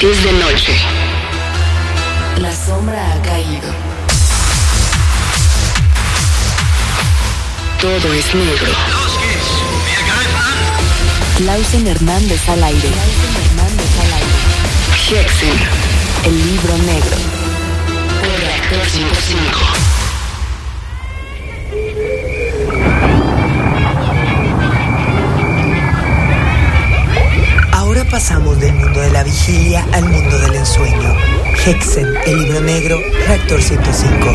Es de noche. La sombra ha caído. Todo es negro. Clausen Hernández al aire. Hexen, el libro negro. Por Reactor 105. Ahora pasamos del mundo de la vigilia al mundo del ensueño. Hexen, el libro negro, Reactor 105.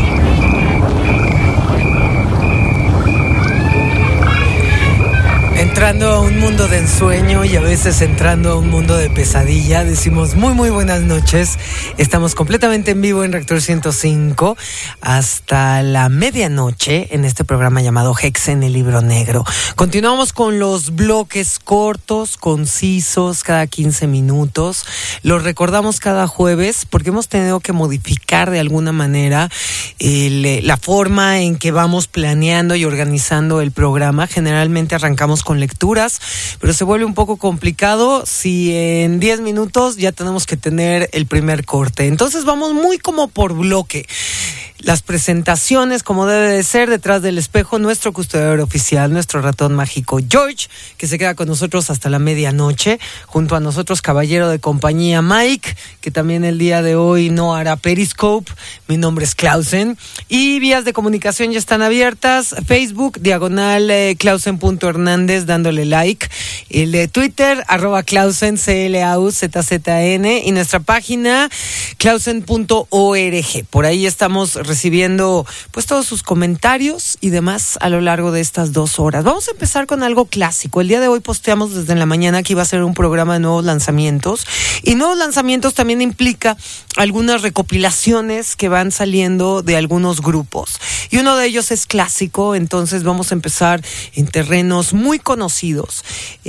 Entrando a un mundo de ensueño y a veces entrando a un mundo de pesadilla, decimos muy buenas noches. Estamos completamente en vivo en Reactor 105 hasta la medianoche en este programa llamado Hexen, el libro negro. Continuamos con los bloques cortos, concisos, cada 15 minutos. Los recordamos cada jueves porque hemos tenido que modificar de alguna manera la forma en que vamos planeando y organizando el programa. Generalmente arrancamos con lecturas, pero se vuelve un poco complicado si en 10 minutos ya tenemos que tener el primer corte. Entonces vamos muy como por bloque. Las presentaciones, como debe de ser, detrás del espejo, nuestro custodiador oficial, nuestro ratón mágico George, que se queda con nosotros hasta la medianoche. Junto a nosotros, caballero de compañía Mike, que también el día de hoy no hará Periscope. Mi nombre es Clausen. Y vías de comunicación ya están abiertas. Facebook, /Clausen.Hernández, dándole like. El de Twitter, @Clausen, CLAUZZN. Y nuestra página, Clausen.org. Por ahí estamos recibiendo pues todos sus comentarios y demás a lo largo de estas 2 horas. Vamos a empezar con algo clásico. El día de hoy posteamos desde la mañana que iba a ser un programa de nuevos lanzamientos, y nuevos lanzamientos también implica algunas recopilaciones que van saliendo de algunos grupos, y uno de ellos es clásico. Entonces vamos a empezar en terrenos muy conocidos.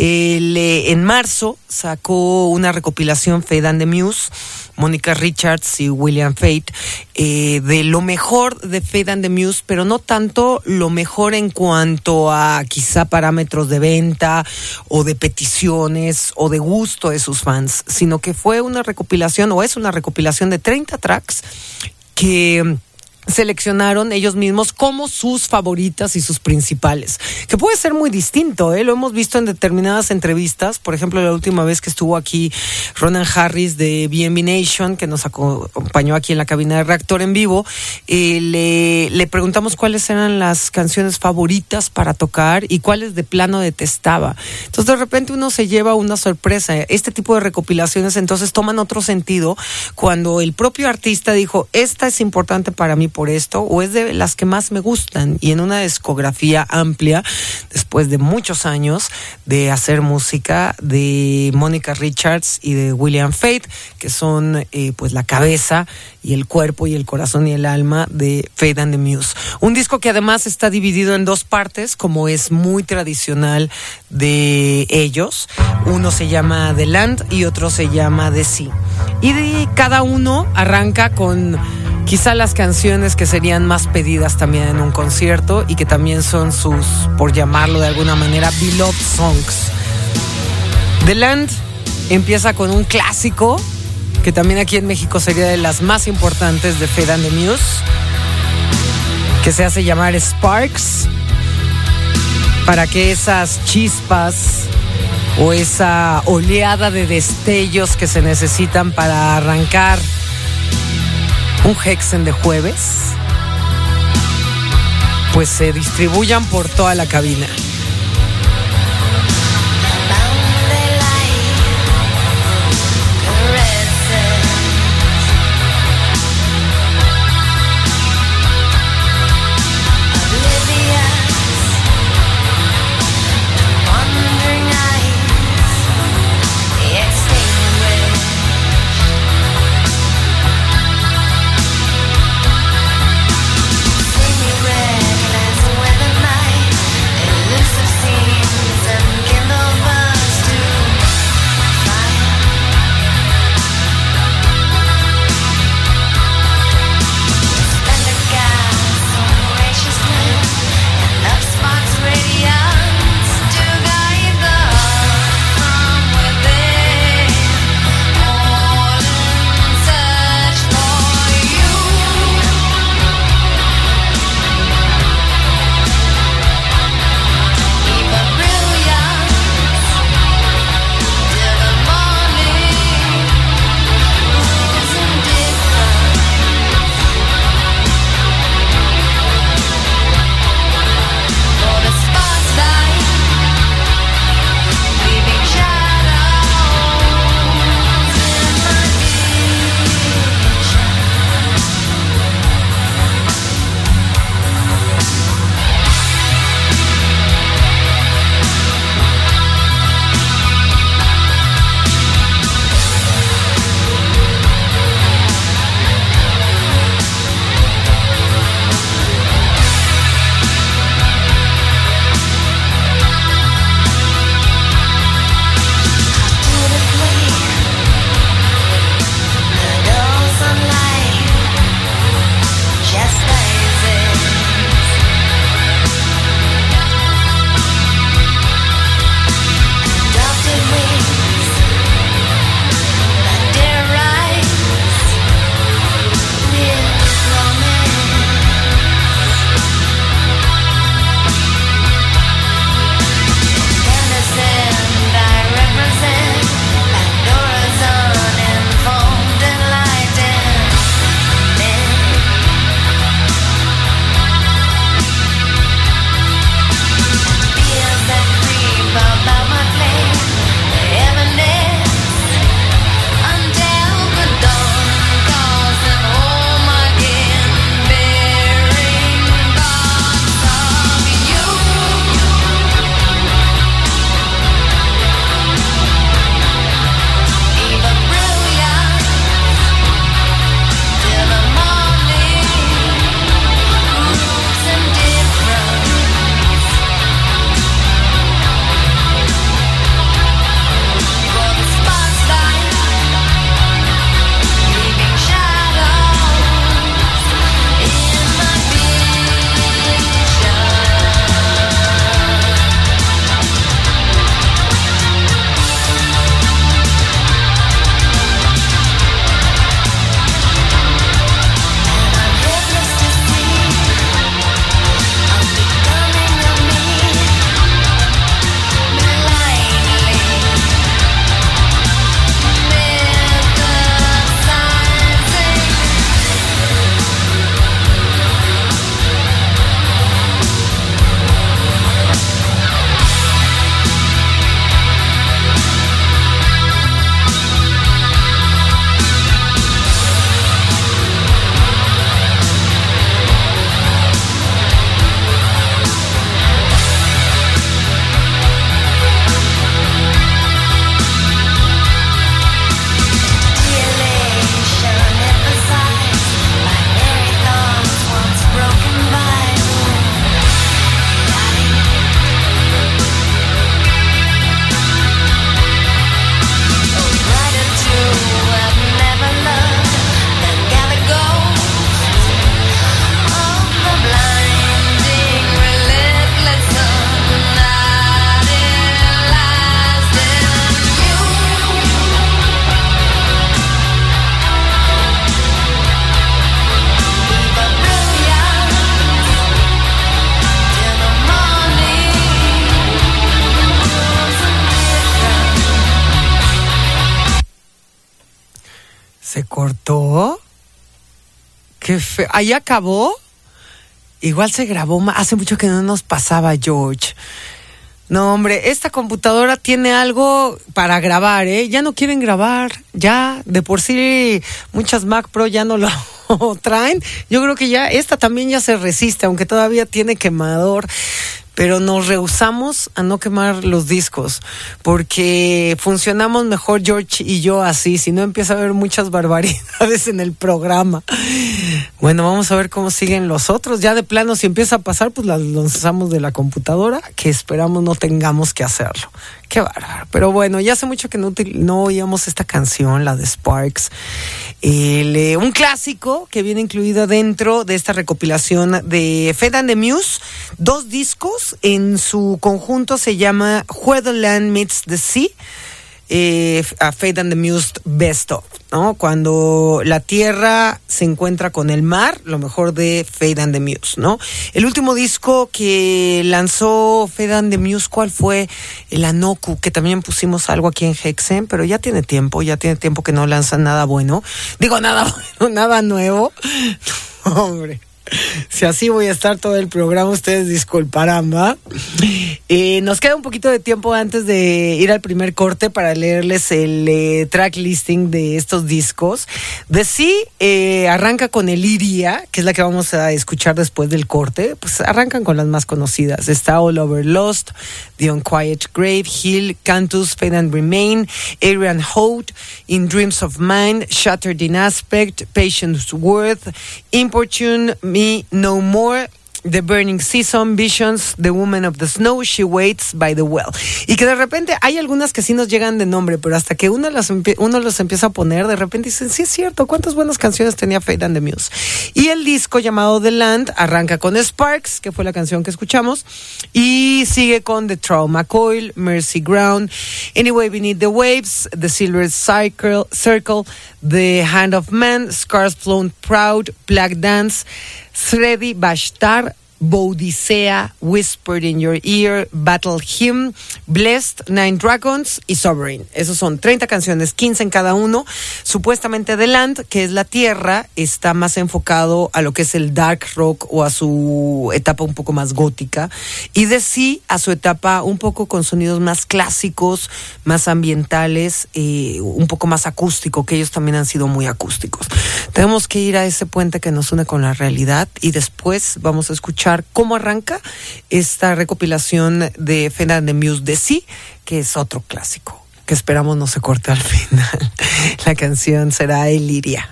En marzo sacó una recopilación Fade and the Muse, Mónica Richards y William Fate, de lo mejor de Fade and the Muse, pero no tanto lo mejor en cuanto a quizá parámetros de venta o de peticiones o de gusto de sus fans, sino que fue una recopilación, o es una recopilación de 30 tracks que seleccionaron ellos mismos como sus favoritas y sus principales, que puede ser muy distinto, lo hemos visto en determinadas entrevistas. Por ejemplo, la última vez que estuvo aquí Ronan Harris de B&B Nation, que nos acompañó aquí en la cabina de Reactor en vivo, le preguntamos cuáles eran las canciones favoritas para tocar y cuáles de plano detestaba. Entonces de repente uno se lleva una sorpresa. Este tipo de recopilaciones entonces toman otro sentido cuando el propio artista dijo: esta es importante para mí por esto, o es de las que más me gustan. Y en una discografía amplia, después de muchos años de hacer música, de Mónica Richards y de William Fate, que son pues la cabeza y el cuerpo y el corazón y el alma de Fade and the Muse. Un disco que además está dividido en 2 partes, como es muy tradicional de ellos. Uno se llama The Land y otro se llama The Sea. Y cada uno arranca con quizá las canciones que serían más pedidas también en un concierto y que también son sus, por llamarlo de alguna manera, beloved songs. The Land empieza con un clásico que también aquí en México sería de las más importantes de Fade and the Muse, que se hace llamar Sparks, para que esas chispas o esa oleada de destellos que se necesitan para arrancar un Hexen de jueves, pues se distribuyan por toda la cabina. Reckless with the night, ¿Se cortó? Qué feo. ¿Ahí acabó? Igual se grabó. Hace mucho que no nos pasaba, George. No, hombre, esta computadora tiene algo para grabar, ¿eh? Ya no quieren grabar. Ya, de por sí, muchas Mac Pro ya no lo traen. Yo creo que ya, esta también ya se resiste, aunque todavía tiene quemador. Pero nos rehusamos a no quemar los discos, porque funcionamos mejor George y yo así, si no empieza a haber muchas barbaridades en el programa. Bueno, vamos a ver cómo siguen los otros. Ya de plano, si empieza a pasar, pues las lanzamos de la computadora, que esperamos no tengamos que hacerlo. Qué bárbaro. Pero bueno, ya hace mucho que no oíamos esta canción, la de Sparks. Un clásico que viene incluido dentro de esta recopilación de Fade and the Muse. 2 discos, en su conjunto se llama Where the Land Meets the Sea. A Fade and the Muse Best of, ¿no? Cuando la tierra se encuentra con el mar, lo mejor de Fade and the Muse, ¿no? El último disco que lanzó Fade and the Muse, ¿cuál fue? El Anoku, que también pusimos algo aquí en Hexen, pero ya tiene tiempo que no lanzan nada bueno. Digo, nada bueno, nada nuevo. Hombre. Si así voy a estar todo el programa, ustedes disculparán, ¿va? Nos queda un poquito de tiempo antes de ir al primer corte para leerles el track listing de estos discos. The Sea arranca con Elyria, que es la que vamos a escuchar después del corte. Pues arrancan con las más conocidas. Está All Over Lost, The Unquiet Grave, Hill, Cantus, Fade and Remain, Arian Holt, In Dreams of Mine, Shattered in Aspect, Patience Worth, Importune, Me No More, The Burning Season, Visions, The Woman of the Snow, She Waits by the Well. Y que de repente hay algunas que sí nos llegan de nombre, pero hasta que uno los empieza a poner, de repente dicen, sí es cierto, cuántas buenas canciones tenía Fade and the Muse. Y el disco llamado The Land arranca con Sparks, que fue la canción que escuchamos, y sigue con The Trauma Coil, Mercy Ground, Anyway Beneath the Waves, The Silver Circle, The Hand of Man, Scars Flown Proud, Black Dance, Sredi Bashtar, Boudicea, Whispered in Your Ear, Battle Hymn, Blessed, Nine Dragons y Sovereign. Esos son 30 canciones, 15 en cada uno. Supuestamente The Land, que es la tierra, está más enfocado a lo que es el dark rock o a su etapa un poco más gótica. Y The Sea a su etapa un poco con sonidos más clásicos, más ambientales, un poco más acústico, que ellos también han sido muy acústicos. Tenemos que ir a ese puente que nos une con la realidad y después vamos a escuchar cómo arranca esta recopilación de Fade and the Muse The Sea, que es otro clásico que esperamos no se corte al final. La canción será Elyria.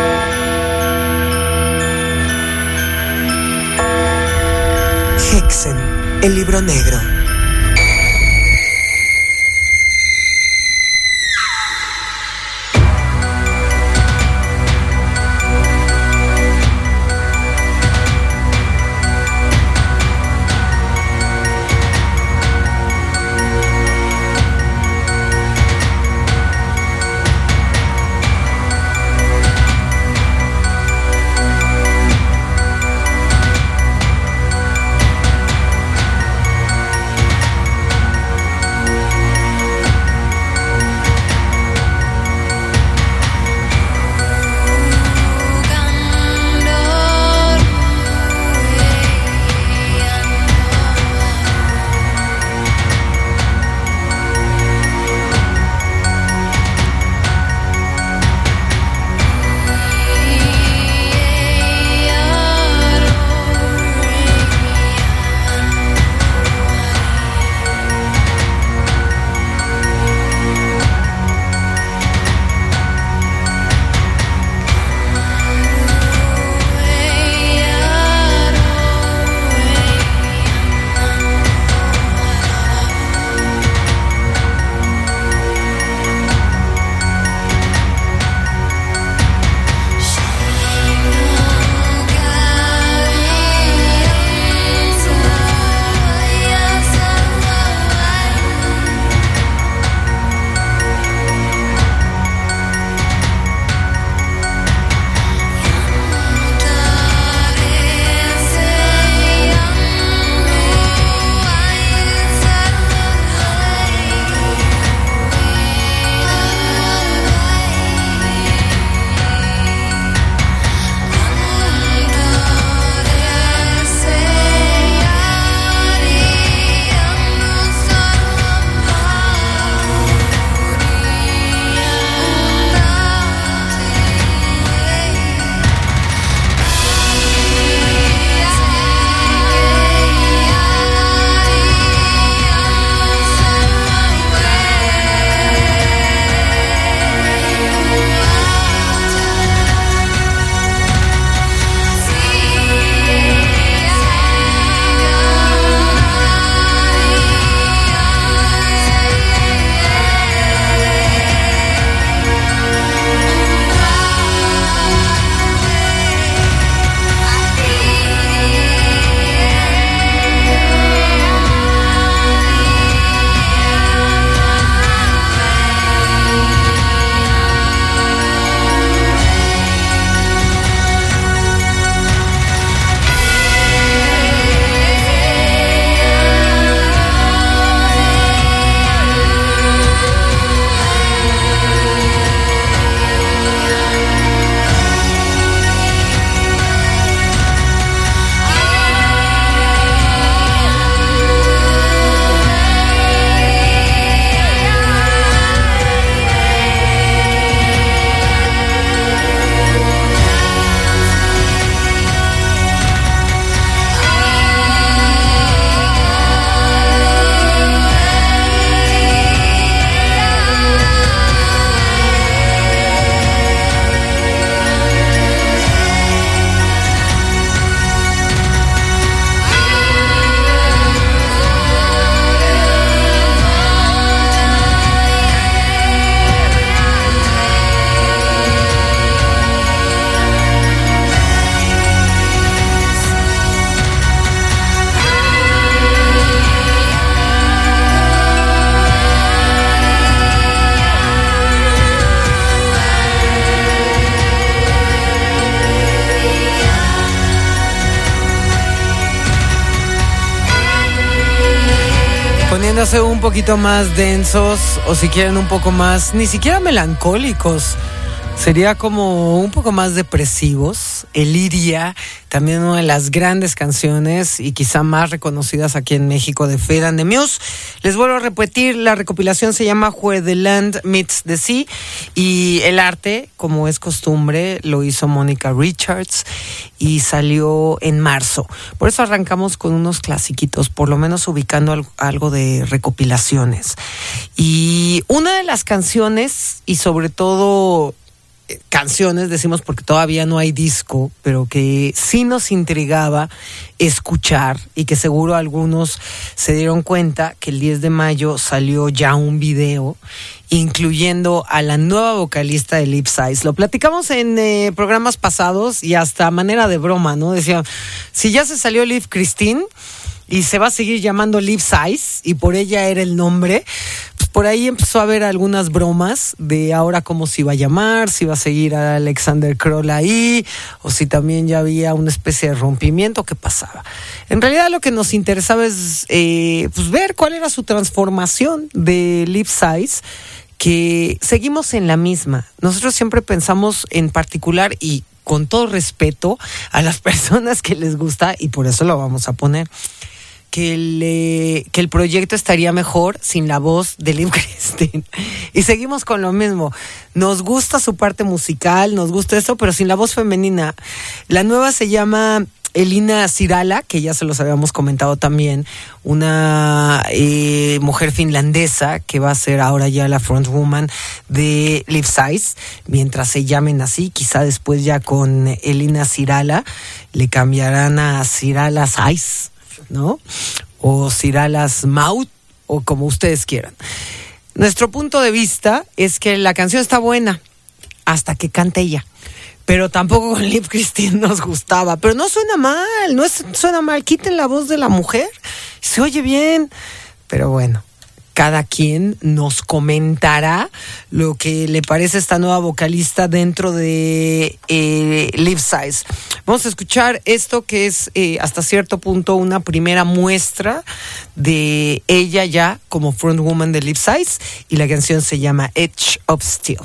Hexen, el libro negro. poniéndose un poquito más densos o si quieren un poco más, ni siquiera melancólicos, sería como un poco más depresivos. Eliria, también una de las grandes canciones y quizá más reconocidas aquí en México de Fade and the Muse. Les vuelvo a repetir, la recopilación se llama Where the Land Meets the Sea y el arte, como es costumbre, lo hizo Mónica Richards y salió en marzo. Por eso arrancamos con unos clasiquitos, por lo menos ubicando algo de recopilaciones. Y una de las canciones, y sobre todo canciones, decimos porque todavía no hay disco, pero que sí nos intrigaba escuchar y que seguro algunos se dieron cuenta que el 10 de mayo salió ya un video incluyendo a la nueva vocalista de Lip Size. Lo platicamos en programas pasados y hasta a manera de broma, ¿no? Decían, si ya se salió Liv Christine y se va a seguir llamando Lip Size y por ella era el nombre, pues por ahí empezó a haber algunas bromas de ahora cómo se iba a llamar, si iba a seguir a Alexander Kroll ahí o si también ya había una especie de rompimiento, ¿qué pasaba? En realidad lo que nos interesaba es pues ver cuál era su transformación de Lip Size, que seguimos en la misma. Nosotros siempre pensamos en particular y con todo respeto a las personas que les gusta, y por eso lo vamos a poner, que el proyecto estaría mejor sin la voz de Liv Christine. Y seguimos con lo mismo. Nos gusta su parte musical, nos gusta eso, pero sin la voz femenina. La nueva se llama Elina Sirala, que ya se los habíamos comentado también, una mujer finlandesa que va a ser ahora ya la frontwoman de Lip Size, mientras se llamen así. Quizá después ya con Elina Sirala le cambiarán a Sirala Size, ¿no? O Siralas Maut, o como ustedes quieran. Nuestro punto de vista es que la canción está buena hasta que cante ella. Pero tampoco con Liv Christine nos gustaba. Pero no suena mal, suena mal. Quiten la voz de la mujer, se oye bien. Pero bueno, cada quien nos comentará lo que le parece esta nueva vocalista dentro de Lip Size. Vamos a escuchar esto que es hasta cierto punto una primera muestra de ella ya como frontwoman de Lip Size. Y la canción se llama Edge of Steel.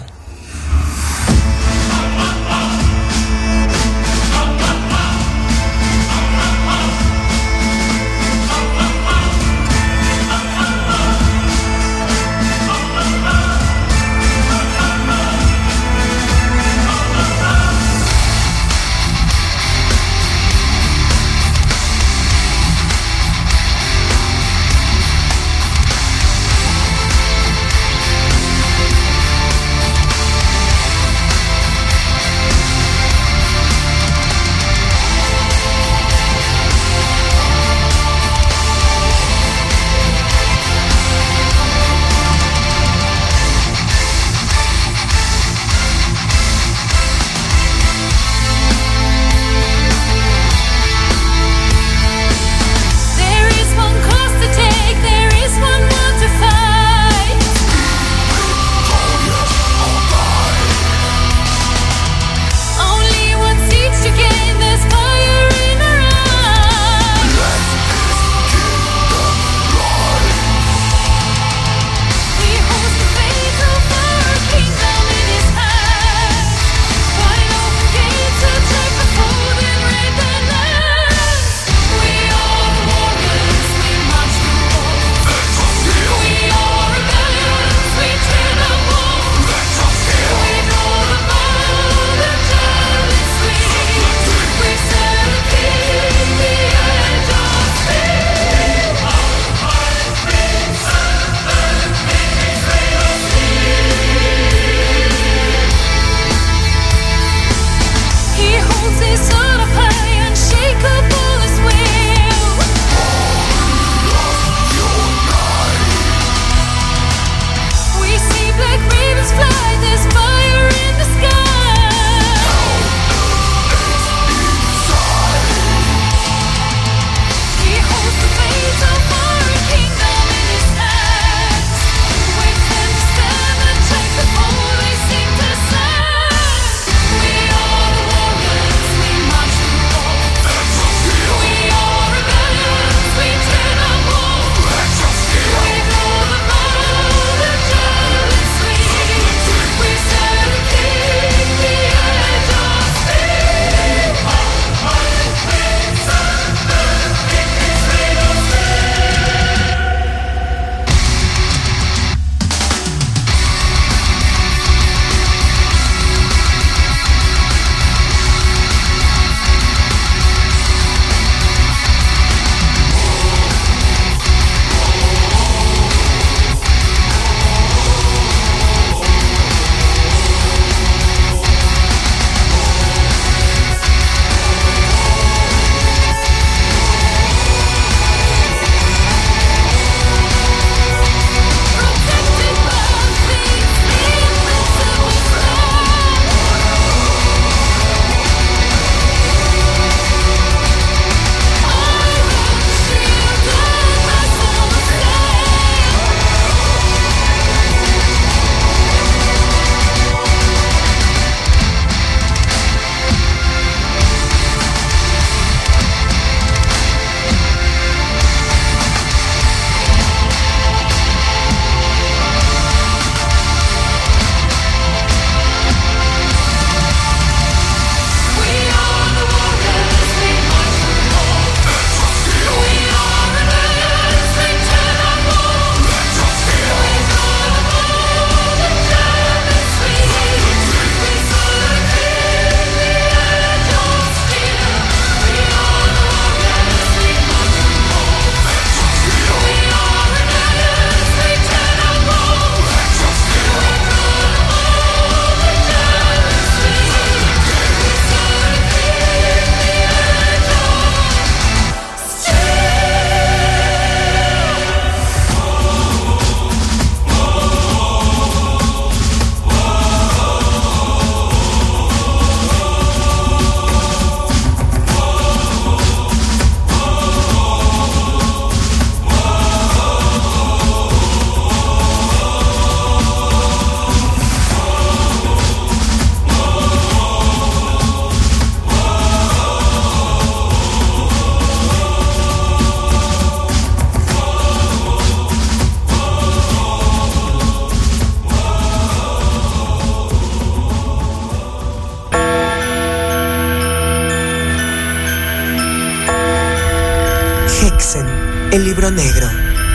El libro negro.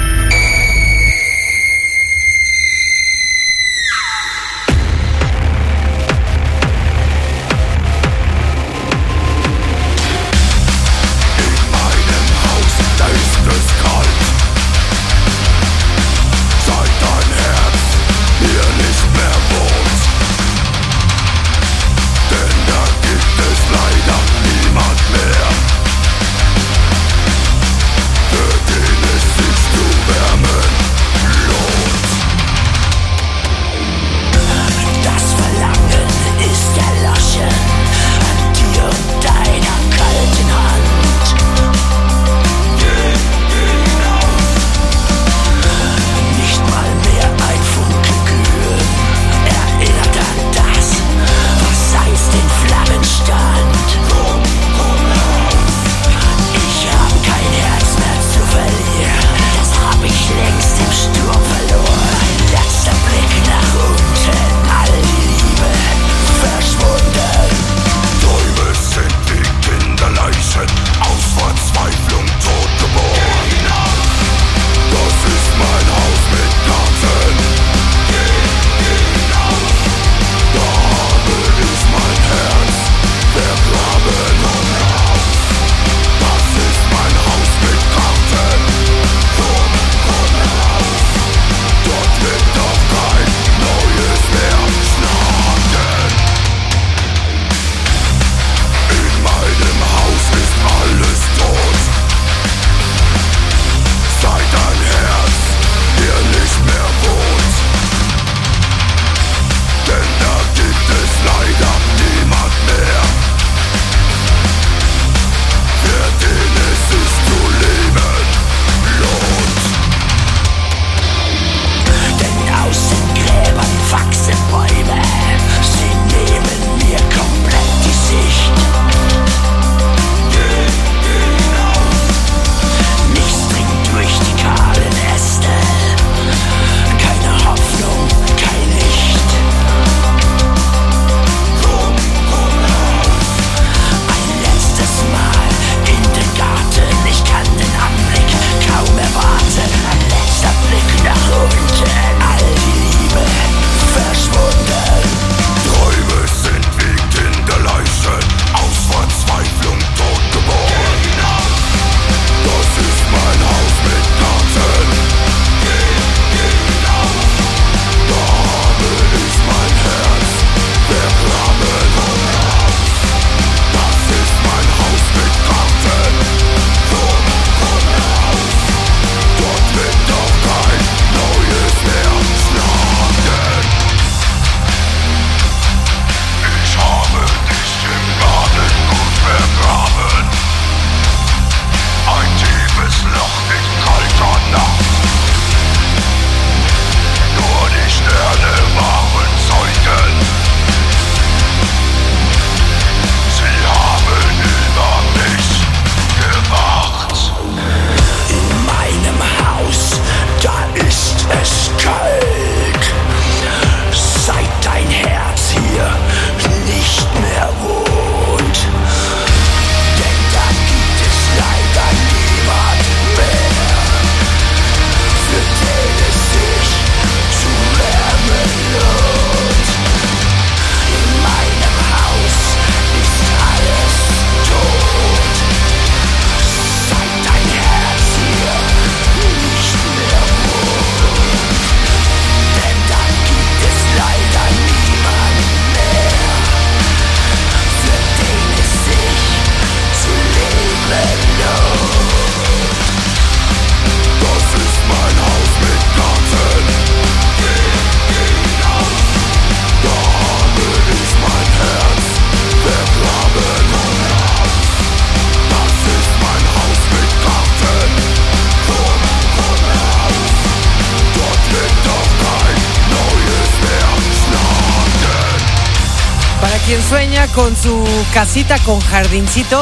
quien sueña con su casita con jardincito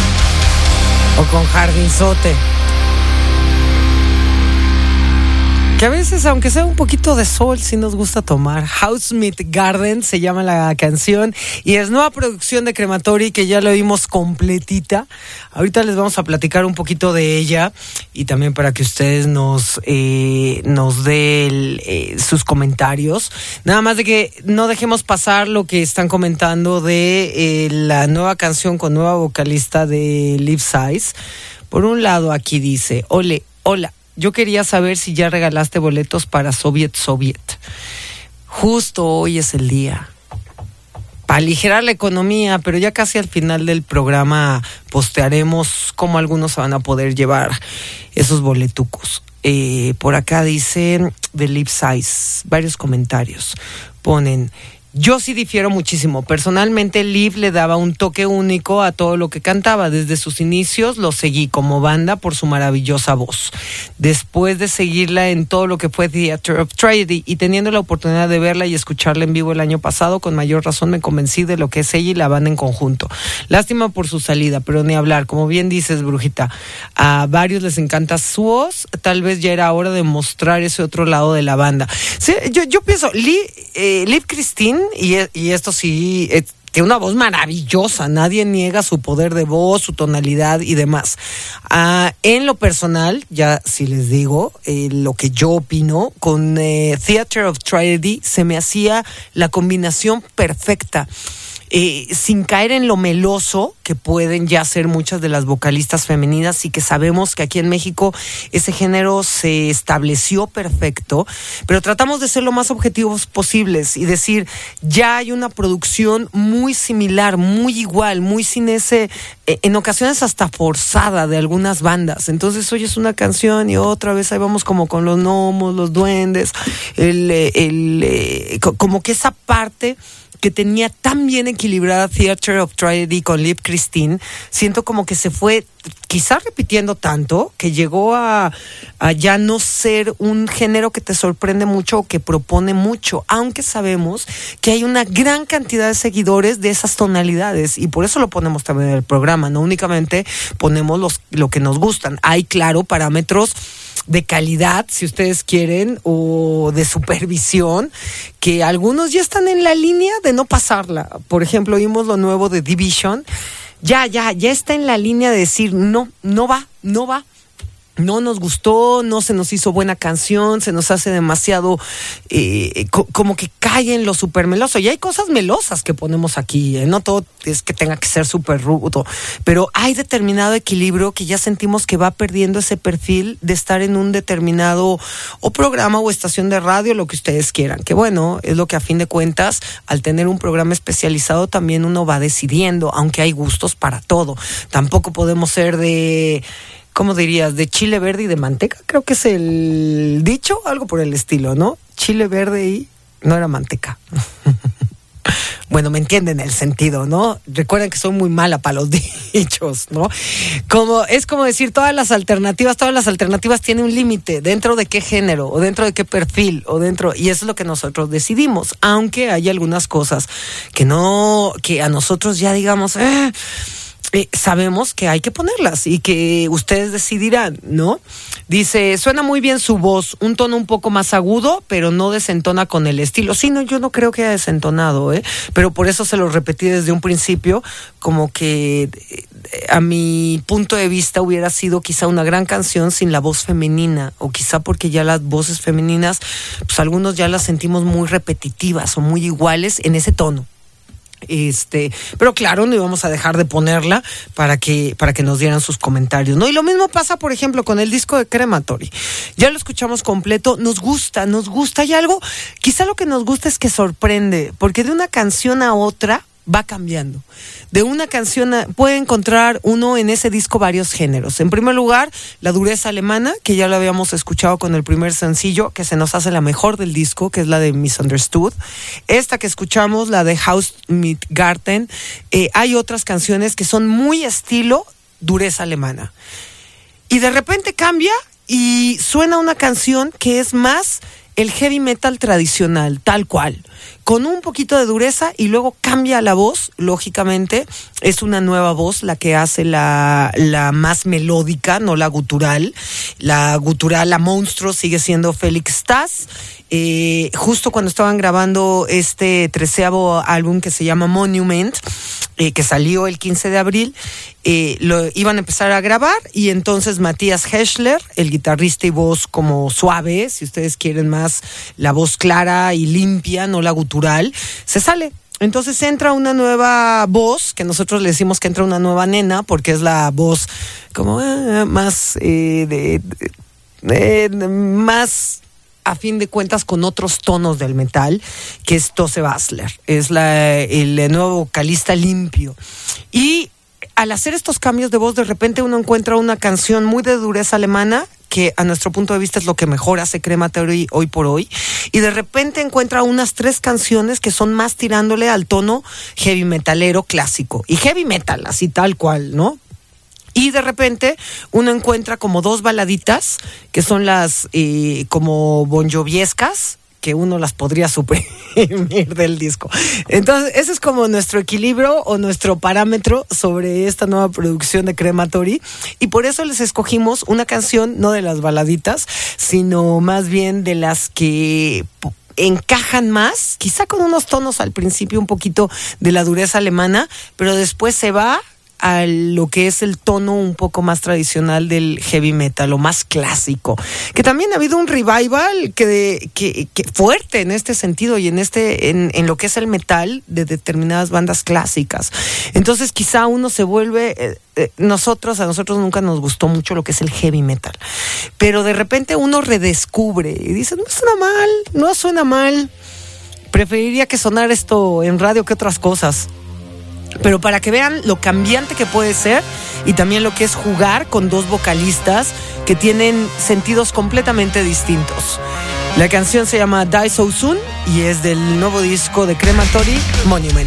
o con jardinzote. Que a veces, aunque sea un poquito de sol, sí nos gusta tomar. House Meet Garden se llama la canción y es nueva producción de Crematory, que ya la vimos completita. Ahorita les vamos a platicar un poquito de ella y también para que ustedes nos den sus comentarios. Nada más de que no dejemos pasar lo que están comentando de la nueva canción con nueva vocalista de Live Size. Por un lado, aquí dice: hola. Yo quería saber si ya regalaste boletos para Soviet. Justo hoy es el día. Para aligerar la economía, pero ya casi al final del programa postearemos cómo algunos se van a poder llevar esos boletucos. Por acá dicen de Live Size, varios comentarios. Ponen: yo sí difiero muchísimo. Personalmente, Liv le daba un toque único a todo lo que cantaba. Desde sus inicios lo seguí como banda por su maravillosa voz. Después de seguirla en todo lo que fue Theater of Tragedy y teniendo la oportunidad de verla y escucharla en vivo el año pasado, con mayor razón me convencí de lo que es ella y la banda en conjunto. Lástima por su salida, pero ni hablar. Como bien dices, Brujita, a varios les encanta su voz. Tal vez ya era hora de mostrar ese otro lado de la banda. Sí, yo pienso, Liv Christine, y esto sí, tiene una voz maravillosa, nadie niega su poder de voz, su tonalidad y demás. En lo personal, ya si les digo lo que yo opino, con Theater of Tragedy se me hacía la combinación perfecta. Sin caer en lo meloso que pueden ya ser muchas de las vocalistas femeninas, y que sabemos que aquí en México ese género se estableció perfecto, pero tratamos de ser lo más objetivos posibles y decir, ya hay una producción muy similar, muy igual, muy sin ese, en ocasiones hasta forzada de algunas bandas. Entonces oyes una canción y otra vez ahí vamos como con los gnomos, los duendes, como que esa parte que tenía tan bien equilibrada Theater of Tragedy con Liv Christine, siento como que se fue quizás repitiendo tanto que llegó a ya no ser un género que te sorprende mucho o que propone mucho, aunque sabemos que hay una gran cantidad de seguidores de esas tonalidades y por eso lo ponemos también en el programa, no únicamente ponemos lo que nos gustan. Hay, claro, parámetros de calidad, si ustedes quieren, o de supervisión, que algunos ya están en la línea de no pasarla. Por ejemplo, vimos lo nuevo de Division, ya está en la línea de decir no va. No nos gustó, no se nos hizo buena canción, se nos hace demasiado, como que cae en lo súper meloso. Y hay cosas melosas que ponemos aquí, no todo es que tenga que ser súper rudo, pero hay determinado equilibrio que ya sentimos que va perdiendo ese perfil de estar en un determinado o programa o estación de radio, lo que ustedes quieran. Que bueno, es lo que a fin de cuentas, al tener un programa especializado, también uno va decidiendo, aunque hay gustos para todo. Tampoco podemos ser de... ¿cómo dirías? De chile verde y de manteca, creo que es el dicho, algo por el estilo, ¿no? Chile verde y no era manteca. Bueno, me entienden el sentido, ¿no? Recuerden que soy muy mala para los dichos, ¿no? Es como decir, todas las alternativas tienen un límite, dentro de qué género, o dentro de qué perfil, y eso es lo que nosotros decidimos, aunque hay algunas cosas que a nosotros ya digamos, sabemos que hay que ponerlas y que ustedes decidirán, ¿no? Dice, suena muy bien su voz, un tono un poco más agudo, pero no desentona con el estilo. Sí, no, yo no creo que haya desentonado, pero por eso se lo repetí desde un principio, como que a mi punto de vista hubiera sido quizá una gran canción sin la voz femenina, o quizá porque ya las voces femeninas, pues algunos ya las sentimos muy repetitivas o muy iguales en ese tono. Pero claro, no íbamos a dejar de ponerla para que nos dieran sus comentarios, ¿no? Y lo mismo pasa, por ejemplo, con el disco de Crematory. Ya lo escuchamos completo, nos gusta, y algo, quizá lo que nos gusta es que sorprende, porque de una canción a otra va cambiando. De una canción puede encontrar uno en ese disco varios géneros. En primer lugar, la dureza alemana, que ya lo habíamos escuchado con el primer sencillo, que se nos hace la mejor del disco, que es la de Misunderstood. Esta que escuchamos, la de House Meet Garden. Hay otras canciones que son muy estilo dureza alemana. Y de repente cambia y suena una canción que es más el heavy metal tradicional, tal cual, con un poquito de dureza y luego cambia la voz, lógicamente, es una nueva voz la que hace la más melódica, no la gutural. La gutural, la monstruo, sigue siendo Félix Staz. Justo cuando estaban grabando este 13º álbum que se llama Monument, que salió el 15 de abril, lo iban a empezar a grabar y entonces Matías Heschler, el guitarrista y voz como suave, si ustedes quieren más la voz clara y limpia, no la gutural, se sale. Entonces entra una nueva voz, que nosotros le decimos que entra una nueva nena, porque es la voz como más más a fin de cuentas con otros tonos del metal, que es Tosse Basler, es el nuevo vocalista limpio. Y al hacer estos cambios de voz, de repente uno encuentra una canción muy de dureza alemana, que a nuestro punto de vista es lo que mejor hace Crematory hoy por hoy, y de repente encuentra unas 3 canciones que son más tirándole al tono heavy metalero clásico, y heavy metal, así tal cual, ¿no? Y de repente uno encuentra como 2 baladitas, que son las como bonjoviescas, que uno las podría suprimir del disco. Entonces, ese es como nuestro equilibrio o nuestro parámetro sobre esta nueva producción de Crematory. Y por eso les escogimos una canción, no de las baladitas, sino más bien de las que encajan más, quizá con unos tonos al principio un poquito de la dureza alemana, pero después se va a lo que es el tono un poco más tradicional del heavy metal, o más clásico, que también ha habido un revival que fuerte en este sentido y en lo que es el metal de determinadas bandas clásicas. Entonces quizá uno se vuelve, a nosotros nunca nos gustó mucho lo que es el heavy metal, pero de repente uno redescubre y dice, no suena mal, preferiría que sonara esto en radio que otras cosas. Pero para que vean lo cambiante que puede ser y también lo que es jugar con 2 vocalistas que tienen sentidos completamente distintos. La canción se llama Die So Soon y es del nuevo disco de Crematory, Monument.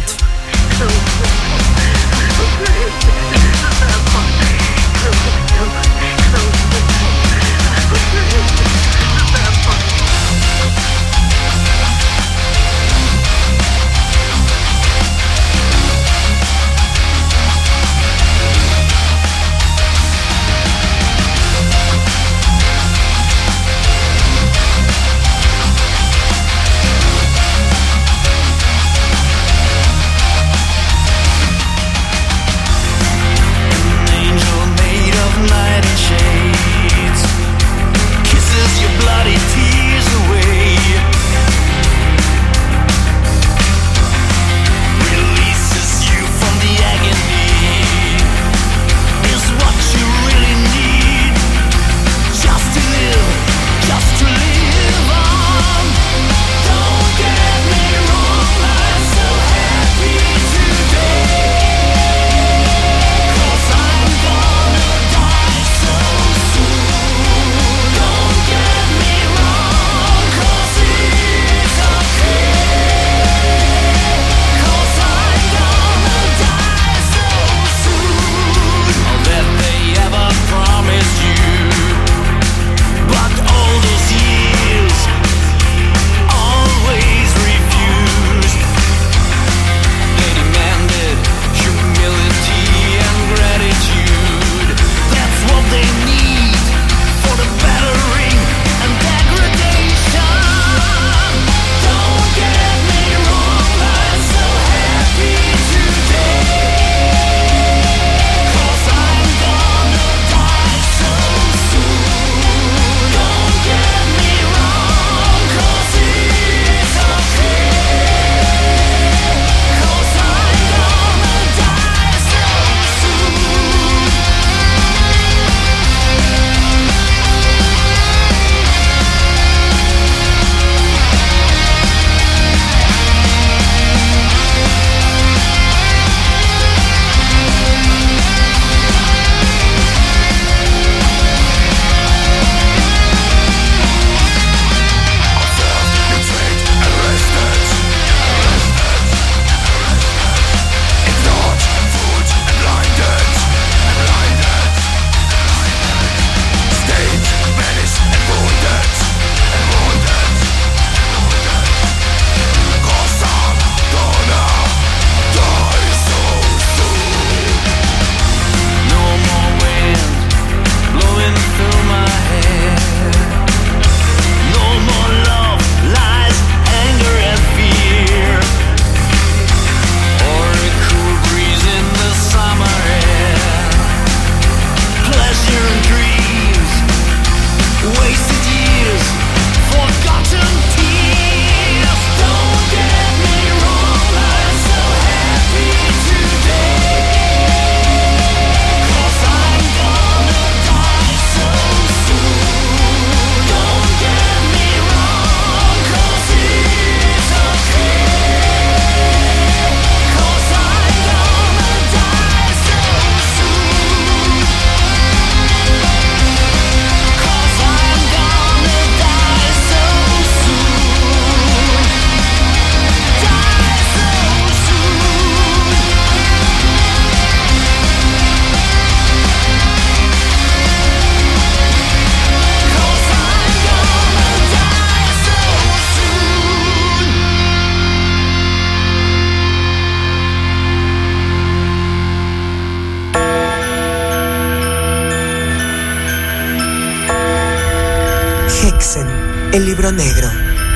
El libro negro.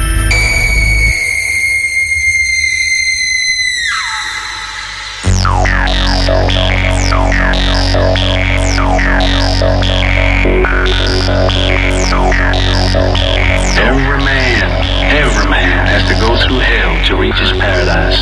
Every man has to go through hell to reach his paradise.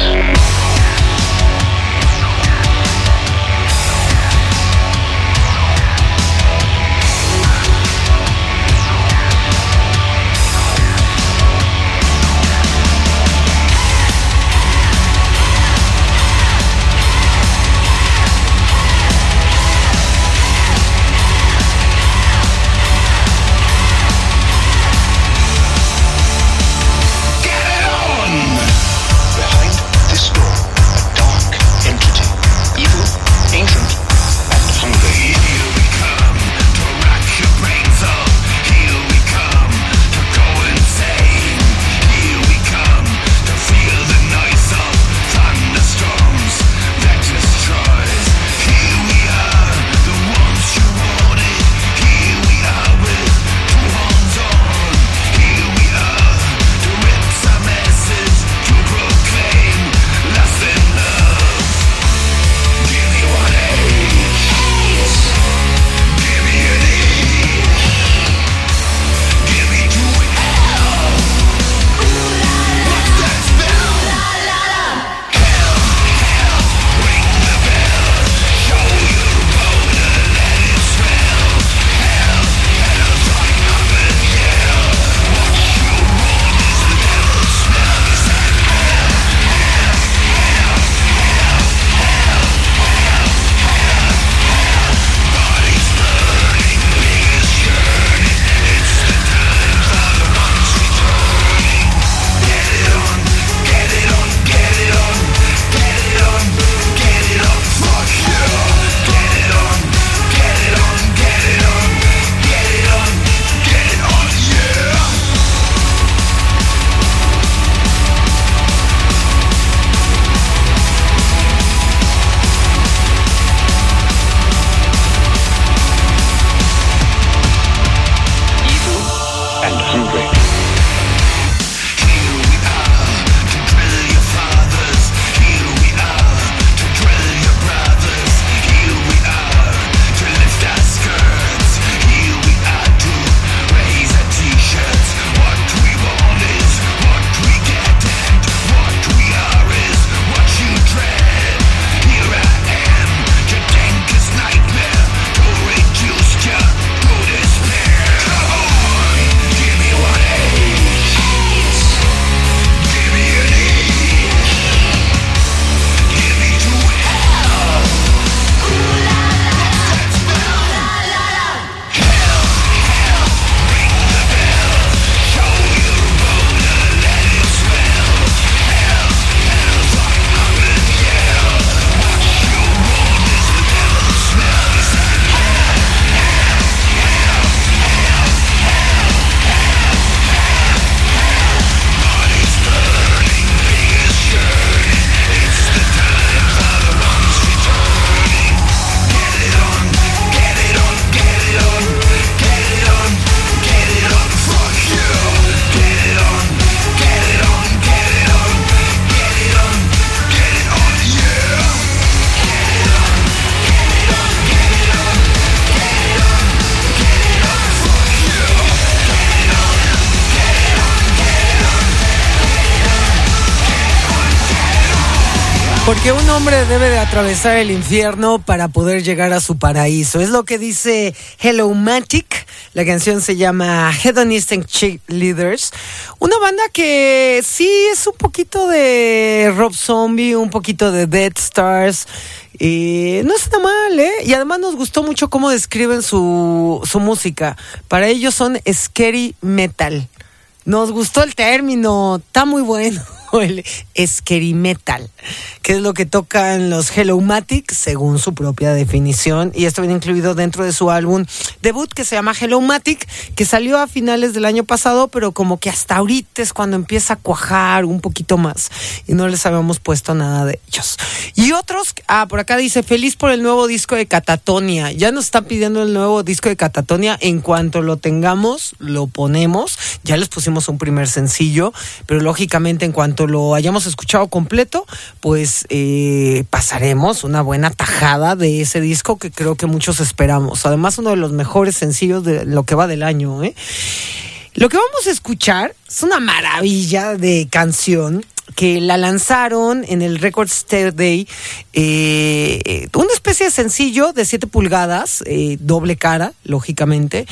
Porque un hombre debe de atravesar el infierno para poder llegar a su paraíso. Es lo que dice Hellomatic. La canción se llama Hedonistic Cheerleaders. Una banda que sí es un poquito de Rob Zombie, un poquito de Dead Stars. No está mal, ¿eh? Y además nos gustó mucho cómo describen su música. Para ellos son scary metal. Nos gustó el término, está muy bueno. el scary metal, que es lo que tocan los Hellomatic según su propia definición, y esto viene incluido dentro de su álbum debut que se llama Hellomatic, que salió a finales del año pasado, pero como que hasta ahorita es cuando empieza a cuajar un poquito más y no les habíamos puesto nada de ellos. Y otros, por acá dice, feliz por el nuevo disco de Catatonia. Ya nos están pidiendo el nuevo disco de Catatonia. En cuanto lo tengamos, lo ponemos. Ya les pusimos un primer sencillo, pero lógicamente en cuanto lo hayamos escuchado completo, pues pasaremos una buena tajada de ese disco que creo que muchos esperamos. Además, uno de los mejores sencillos de lo que va del año, ¿eh? Lo que vamos a escuchar es una maravilla de canción que la lanzaron en el Record Store Day, una especie de sencillo de 7 pulgadas, doble cara, lógicamente,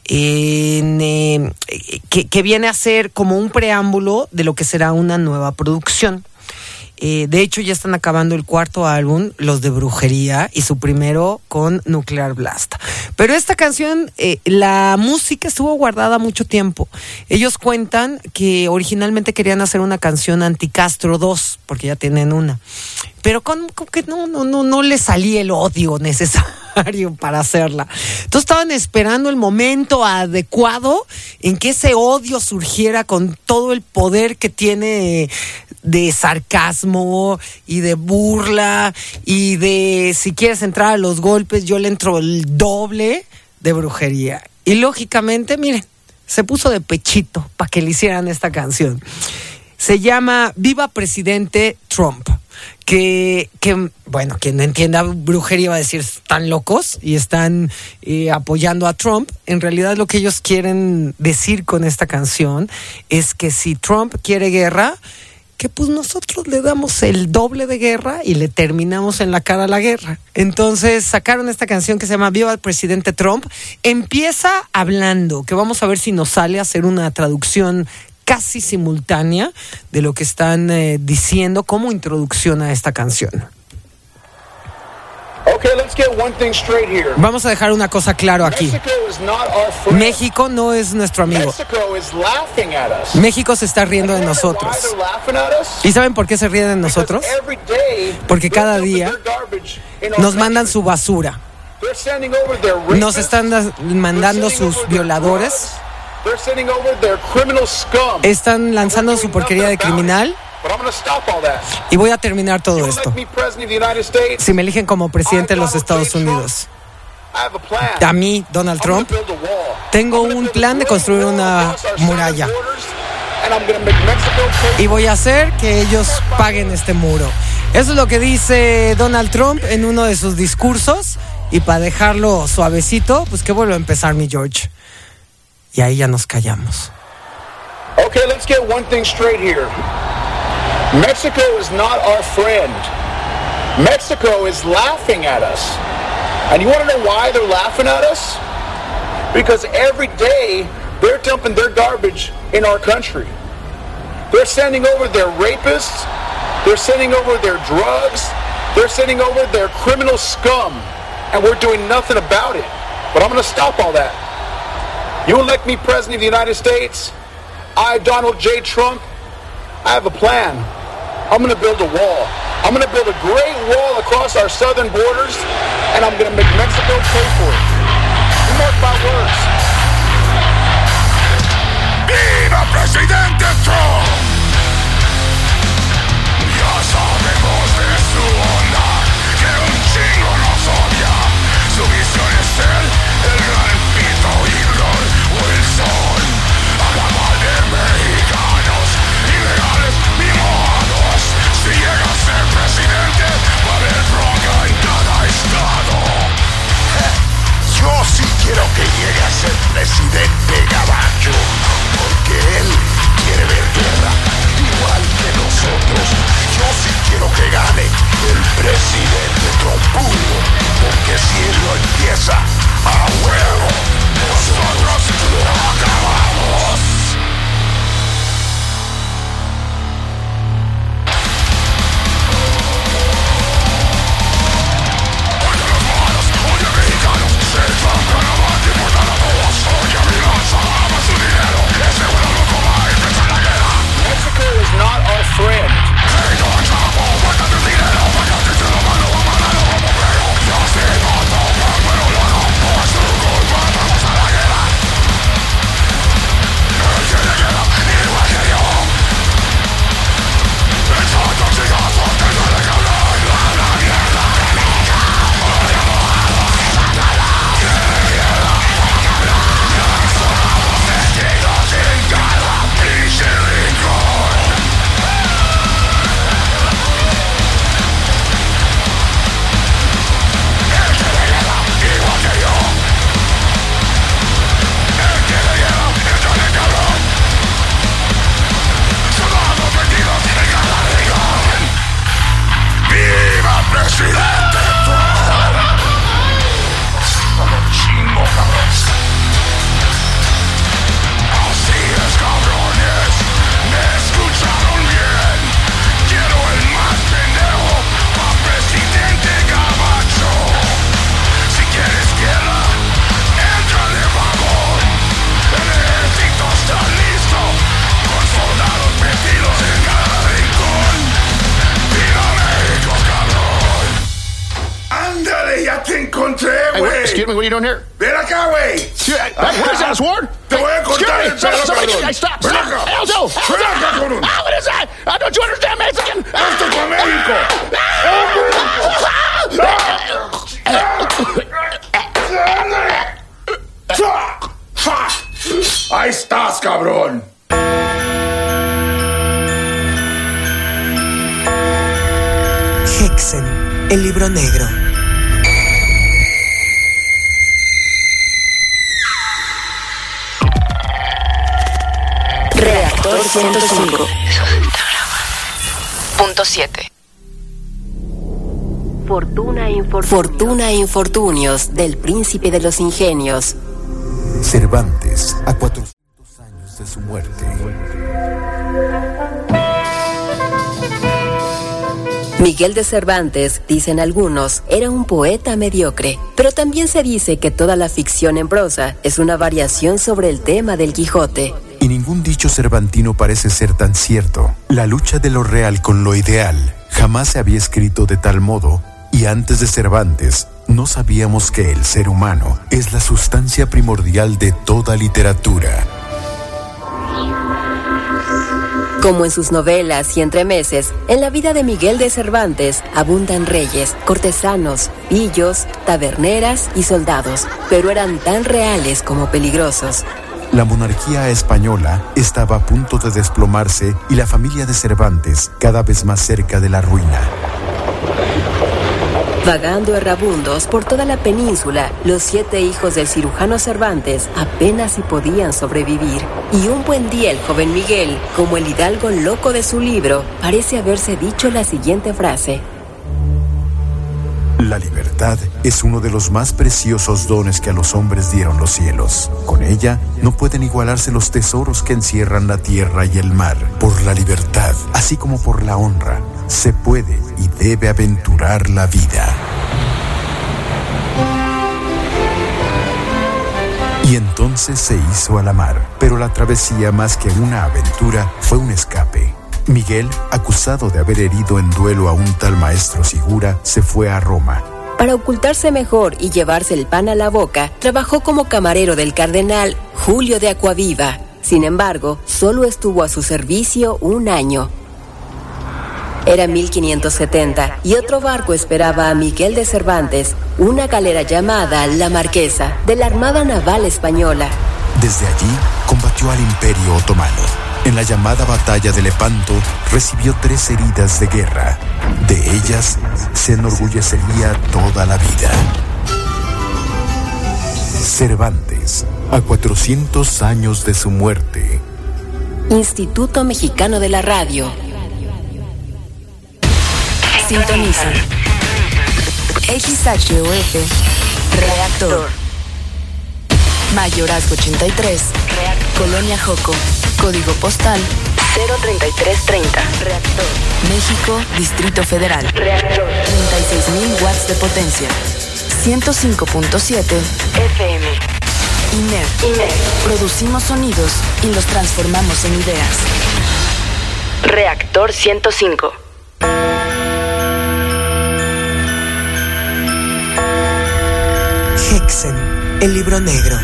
que viene a ser como un preámbulo de lo que será una nueva producción. De hecho, ya están acabando el 4º álbum, los de Brujería, y su primero con Nuclear Blast. Pero esta canción, la música estuvo guardada mucho tiempo. Ellos cuentan que originalmente querían hacer una canción anti-Castro 2, porque ya tienen una. Pero con que no le salía el odio necesario para hacerla. Entonces estaban esperando el momento adecuado en que ese odio surgiera con todo el poder que tiene de sarcasmo y de burla y de, si quieres entrar a los golpes, yo le entro el doble de Brujería. Y lógicamente, miren, se puso de pechito para que le hicieran esta canción. Se llama Viva Presidente Trump. Que bueno, quien no entienda Brujería va a decir, están locos y están apoyando a Trump. En realidad lo que ellos quieren decir con esta canción es que si Trump quiere guerra, que pues nosotros le damos el doble de guerra y le terminamos en la cara la guerra. Entonces sacaron esta canción que se llama Viva el Presidente Trump. Empieza hablando, que vamos a ver si nos sale a hacer una traducción casi simultánea de lo que están diciendo como introducción a esta canción. Okay, let's get one thing straight here. Vamos a dejar una cosa claro aquí. México no es nuestro amigo. México se está riendo de nosotros. ¿Y saben por qué se ríen de nosotros? Porque cada día nos mandan su basura. Nos están mandando sus violadores. Están lanzando su porquería de criminal. Y voy a terminar todo esto. Si me eligen como presidente de los Estados Unidos, a mí, Donald Trump, tengo un plan de construir una muralla. Y voy a hacer que ellos paguen este muro. Eso es lo que dice Donald Trump en uno de sus discursos. Y para dejarlo suavecito, pues que vuelva a empezar mi George. Y ahí ya nos callamos. Okay, let's get one thing straight here. Mexico is not our friend. Mexico is laughing at us. And you want to know why they're laughing at us? Because every day they're dumping their garbage in our country. They're sending over their rapists. They're sending over their drugs. They're sending over their criminal scum. And we're doing nothing about it. But I'm going to stop all that. You elect me president of the United States. I, Donald J. Trump, I have a plan. I'm going to build a wall. I'm going to build a great wall across our southern borders, and I'm going to make Mexico pay for it. You mark my words. ¡Viva Presidente Trump! Ya sabemos de su onda, que un chingo nos odia. Su visión es ser el gran pito Hitler Wilson. Habla mal de mexicanos, ilegales mimohados. Si llega a ser presidente, va a haber bronca en cada estado. Yo sí quiero que llegue a ser presidente gabacho, porque él quiere ver guerra, igual que nosotros. Yo sí quiero que gane el presidente trompudo, porque si él lo empieza, a huevo, nosotros lo acabamos. Oye los malos, oye mexicanos, se trancan a mate, muertan a todos, oye mi presidente Trump. Chingo, cabrón. Así es, cabrones, me escucharon bien. Quiero el más pendejo pa' presidente Gabacho. Si quieres guerra, entrale vagón. El ejército está listo, con soldados metidos en cada rincón. ¡Viva México, cabrón! ¡Ándale, ya te encontré, güey! Excuse me, what are you doing here? ¡Ven acá, güey! What is that, Sword? Te voy a contar el pedo, cabrón. Hey, stop! ¡Ven acá! Aldo! ¡Ven acá, cabrón! What is that? Don't you understand Mexican? ¡Esto es México! ¡Ahí estás, cabrón! Hexen, el libro negro. Reactor 105.7. Fortuna e infortunios del príncipe de los ingenios. Cervantes, a 400 años de su muerte. Miguel de Cervantes, dicen algunos, era un poeta mediocre, pero también se dice que toda la ficción en prosa es una variación sobre el tema del Quijote. Y ningún dicho cervantino parece ser tan cierto. La lucha de lo real con lo ideal jamás se había escrito de tal modo, y antes de Cervantes no sabíamos que el ser humano es la sustancia primordial de toda literatura. Como en sus novelas y entremeses, en la vida de Miguel de Cervantes abundan reyes, cortesanos, pillos, taberneras y soldados, pero eran tan reales como peligrosos. La monarquía española estaba a punto de desplomarse y la familia de Cervantes cada vez más cerca de la ruina. Vagando errabundos por toda la península, los 7 hijos del cirujano Cervantes apenas si podían sobrevivir. Y un buen día el joven Miguel, como el hidalgo loco de su libro, parece haberse dicho la siguiente frase: La libertad es uno de los más preciosos dones que a los hombres dieron los cielos. Con ella no pueden igualarse los tesoros que encierran la tierra y el mar. Por la libertad, así como por la honra, se puede y debe aventurar la vida. Y entonces se hizo a la mar, pero la travesía, más que una aventura, fue un escape. Miguel, acusado de haber herido en duelo a un tal maestro Sigura, se fue a Roma. Para ocultarse mejor y llevarse el pan a la boca, trabajó como camarero del cardenal Julio de Aquaviva. Sin embargo, solo estuvo a su servicio 1 año. Era 1570 y otro barco esperaba a Miguel de Cervantes, una galera llamada La Marquesa, de la Armada Naval Española. Desde allí, combatió al Imperio Otomano. En la llamada Batalla de Lepanto, recibió 3 heridas de guerra. De ellas, se enorgullecería toda la vida. Cervantes, a 400 años de su muerte. Instituto Mexicano de la Radio. Sintoniza XHOF Reactor Mayorazgo 83 Colonia Joco. Código postal 03330. Reactor México, Distrito Federal. Reactor 36.000 watts de potencia. 105.7 FM. INER. Producimos sonidos y los transformamos en ideas. Reactor 105. Hexen, el libro negro.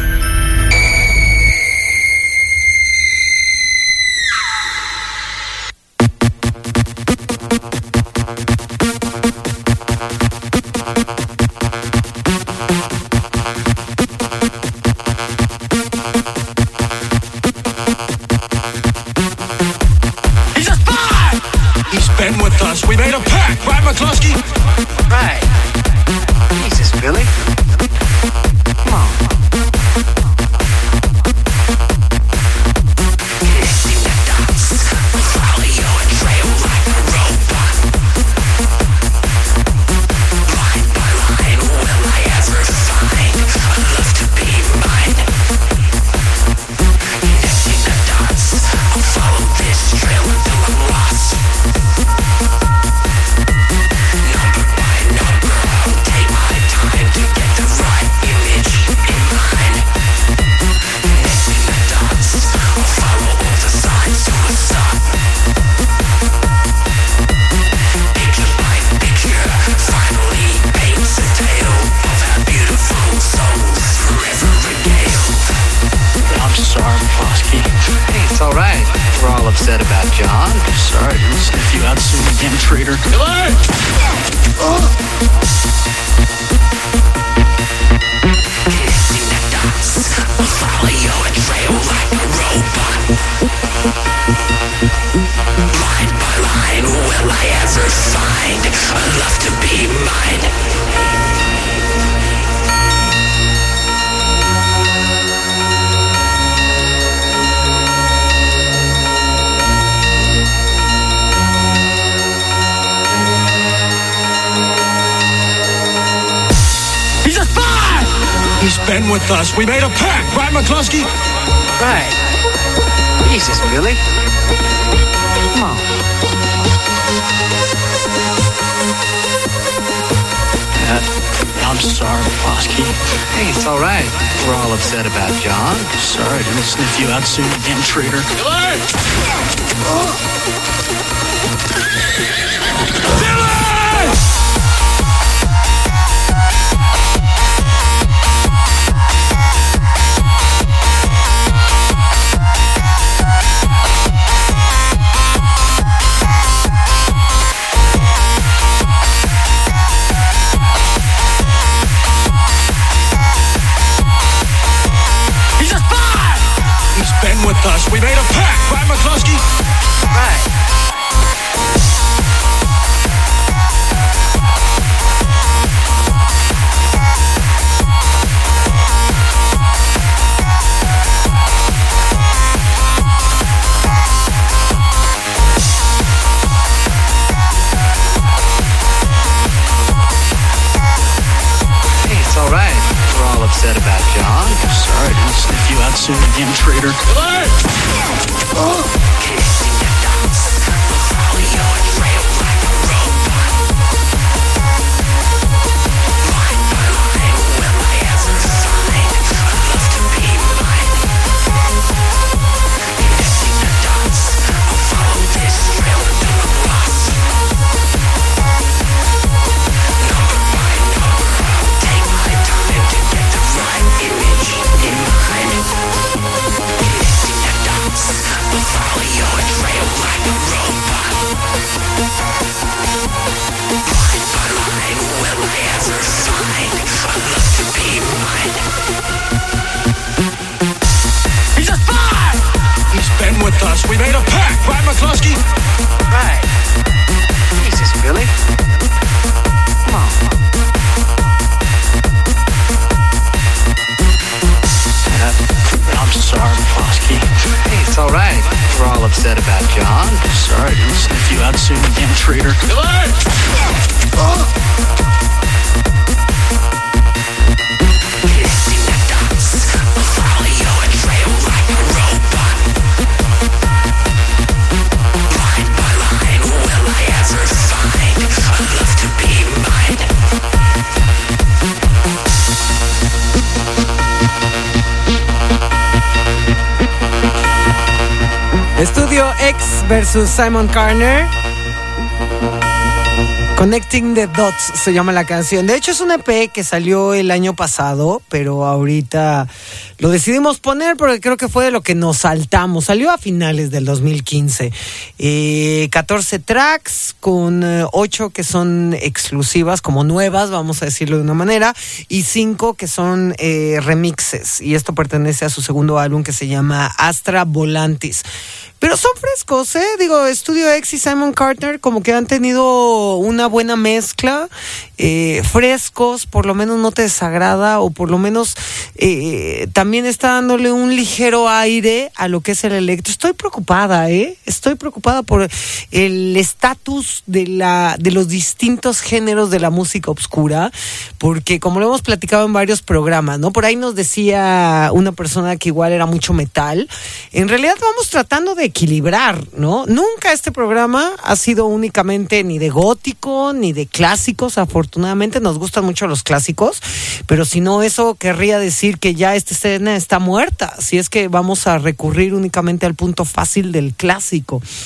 He's a spy! He's been with us. We made a pact, right, McCluskey? Right. Jesus, Billy. Come on. upset about John. Sorry, didn't sniff you out soon again, traitor. Kissing the dust, follow your trail like a robot. Line by line, will I ever find a love to be mine? He's a spy! He's been with us. We made a pact, right, McCluskey? Right. Jesus, Billy. Come on. I'm sorry, McCluskey. Hey, it's all right. We're all upset about John. Sorry, didn't sniff you out soon again, traitor. With us. We made a pact, right, McCluskey? Right. Hey, it's all right. We're all upset about John. Sorry, didn't sniff you out soon again, traitor. Kissing the dust, follow your trail like a robot. Line by line, will I ever find a love to be mine? Kissing the dust, I'll follow this trail to the cross. Number by number, I'll take my time to get the right image in mind. Kissing the dust, I'll follow your trail like a robot. Line by line, will I ever find a love to be mine? He's a spy! He's been with us. We made a pact, right, McCluskey? Right. Jesus, Billy. Come on. I'm sorry, McCluskey. Hey, it's all right. We're all upset about John. Sorry, didn't sniff you out soon again, traitor. Kissing the dust, follow your trail like a robot. Line by line, will I ever find a love to be mine? Estudio X versus Simon Carner. Connecting the Dots se llama la canción. De hecho es un EP que salió el año pasado, pero ahorita lo decidimos poner porque creo que fue de lo que nos saltamos. Salió a finales del 2015. 14 tracks con 8 que son exclusivas, como nuevas, vamos a decirlo de una manera, y 5 que son remixes. Y esto pertenece a su segundo álbum que se llama Astra Volantis. Pero son frescos, ¿eh? Digo, Estudio X y Simon Carter como que han tenido una buena mezcla, frescos, por lo menos no te desagrada, o por lo menos también está dándole un ligero aire a lo que es el electro. Estoy preocupada, estoy preocupada por el estatus de los distintos géneros de la música obscura, porque como lo hemos platicado en varios programas, ¿no? Por ahí nos decía una persona que igual era mucho metal. En realidad vamos tratando de equilibrar, ¿no? Nunca este programa ha sido únicamente ni de gótico ni de clásicos. Afortunadamente nos gustan mucho los clásicos, pero si no, eso querría decir que ya esta escena está muerta, si es que vamos a recurrir únicamente al punto fácil del clásico.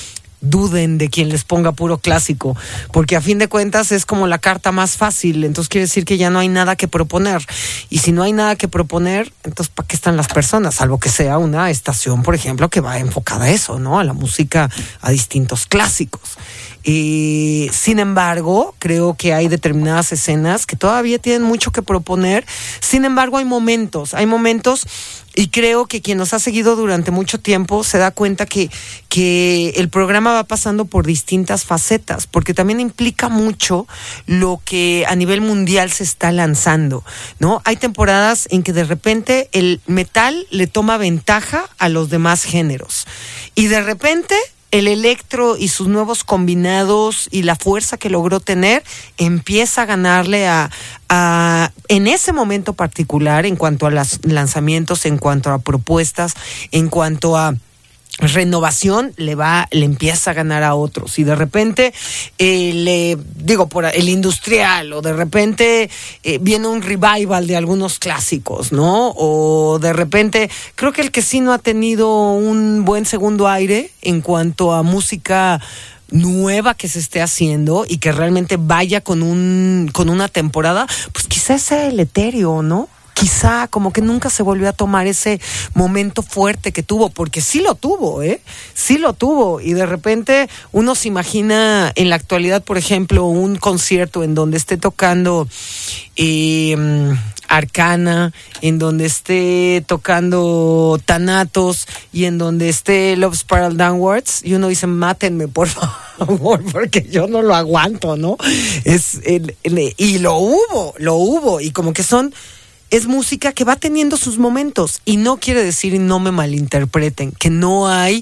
duden de quien les ponga puro clásico, porque a fin de cuentas es como la carta más fácil, entonces quiere decir que ya no hay nada que proponer, y si no hay nada que proponer, entonces ¿para qué están las personas? Salvo que sea una estación, por ejemplo, que va enfocada a eso, ¿no? A la música, a distintos clásicos. Sin embargo, creo que hay determinadas escenas que todavía tienen mucho que proponer. Sin embargo, hay momentos, y creo que quien nos ha seguido durante mucho tiempo se da cuenta que el programa va pasando por distintas facetas, porque también implica mucho lo que a nivel mundial se está lanzando, ¿no? Hay temporadas en que de repente el metal le toma ventaja a los demás géneros, y de repente el electro y sus nuevos combinados y la fuerza que logró tener empieza a ganarle en ese momento particular, en cuanto a los lanzamientos, en cuanto a propuestas, en cuanto a renovación, le empieza a ganar a otros, y de repente por el industrial, o de repente viene un revival de algunos clásicos, ¿no? O de repente creo que el que sí no ha tenido un buen segundo aire en cuanto a música nueva que se esté haciendo y que realmente vaya con una temporada, pues quizás sea el etéreo, ¿no? Quizá como que nunca se volvió a tomar ese momento fuerte que tuvo, porque sí lo tuvo, y de repente uno se imagina en la actualidad, por ejemplo, un concierto en donde esté tocando Arcana, en donde esté tocando Thanatos y en donde esté Love Spiral Downwards, y uno dice, mátenme por favor, porque yo no lo aguanto, ¿no? Y lo hubo, y como que es música que va teniendo sus momentos, y no quiere decir, y no me malinterpreten, que no hay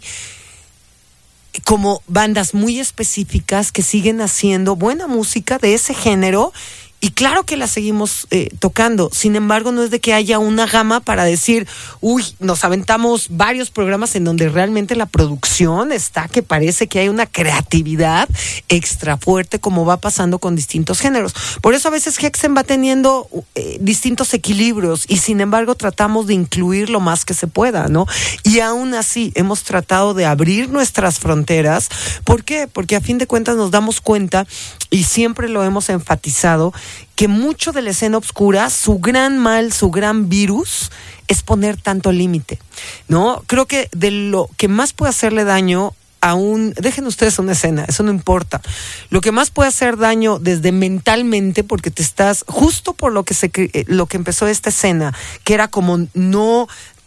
como bandas muy específicas que siguen haciendo buena música de ese género, y claro que la seguimos tocando. Sin embargo, no es de que haya una gama para decir, nos aventamos varios programas en donde realmente la producción está, que parece que hay una creatividad extra fuerte, como va pasando con distintos géneros. Por eso a veces Hexen va teniendo distintos equilibrios, y sin embargo tratamos de incluir lo más que se pueda, ¿no? Y aún así hemos tratado de abrir nuestras fronteras. ¿Por qué? Porque a fin de cuentas nos damos cuenta, y siempre lo hemos enfatizado, que mucho de la escena oscura, su gran mal, su gran virus, es poner tanto límite, ¿no? Creo que de lo que más puede hacerle daño dejen ustedes una escena, eso no importa. Lo que más puede hacer daño desde mentalmente, porque te estás, justo por lo que empezó esta escena, que era como no...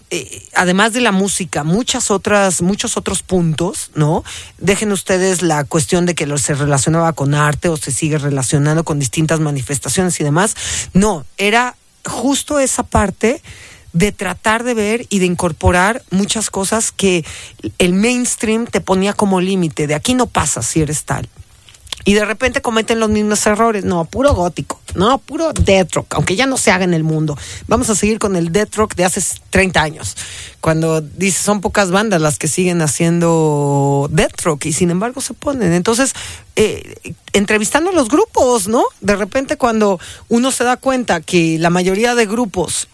además de la música, muchos otros puntos, ¿no? Dejen ustedes la cuestión de que se relacionaba con arte o se sigue relacionando con distintas manifestaciones y demás. No, era justo esa parte de tratar de ver y de incorporar muchas cosas que el mainstream te ponía como límite, de aquí no pasa si eres tal. Y de repente cometen los mismos errores. No, puro gótico. No, puro death rock. Aunque ya no se haga en el mundo. Vamos a seguir con el death rock de hace 30 años. Cuando dice, son pocas bandas las que siguen haciendo death rock. Y sin embargo se ponen. Entonces, entrevistando a los grupos, ¿no? De repente cuando uno se da cuenta que la mayoría de grupos,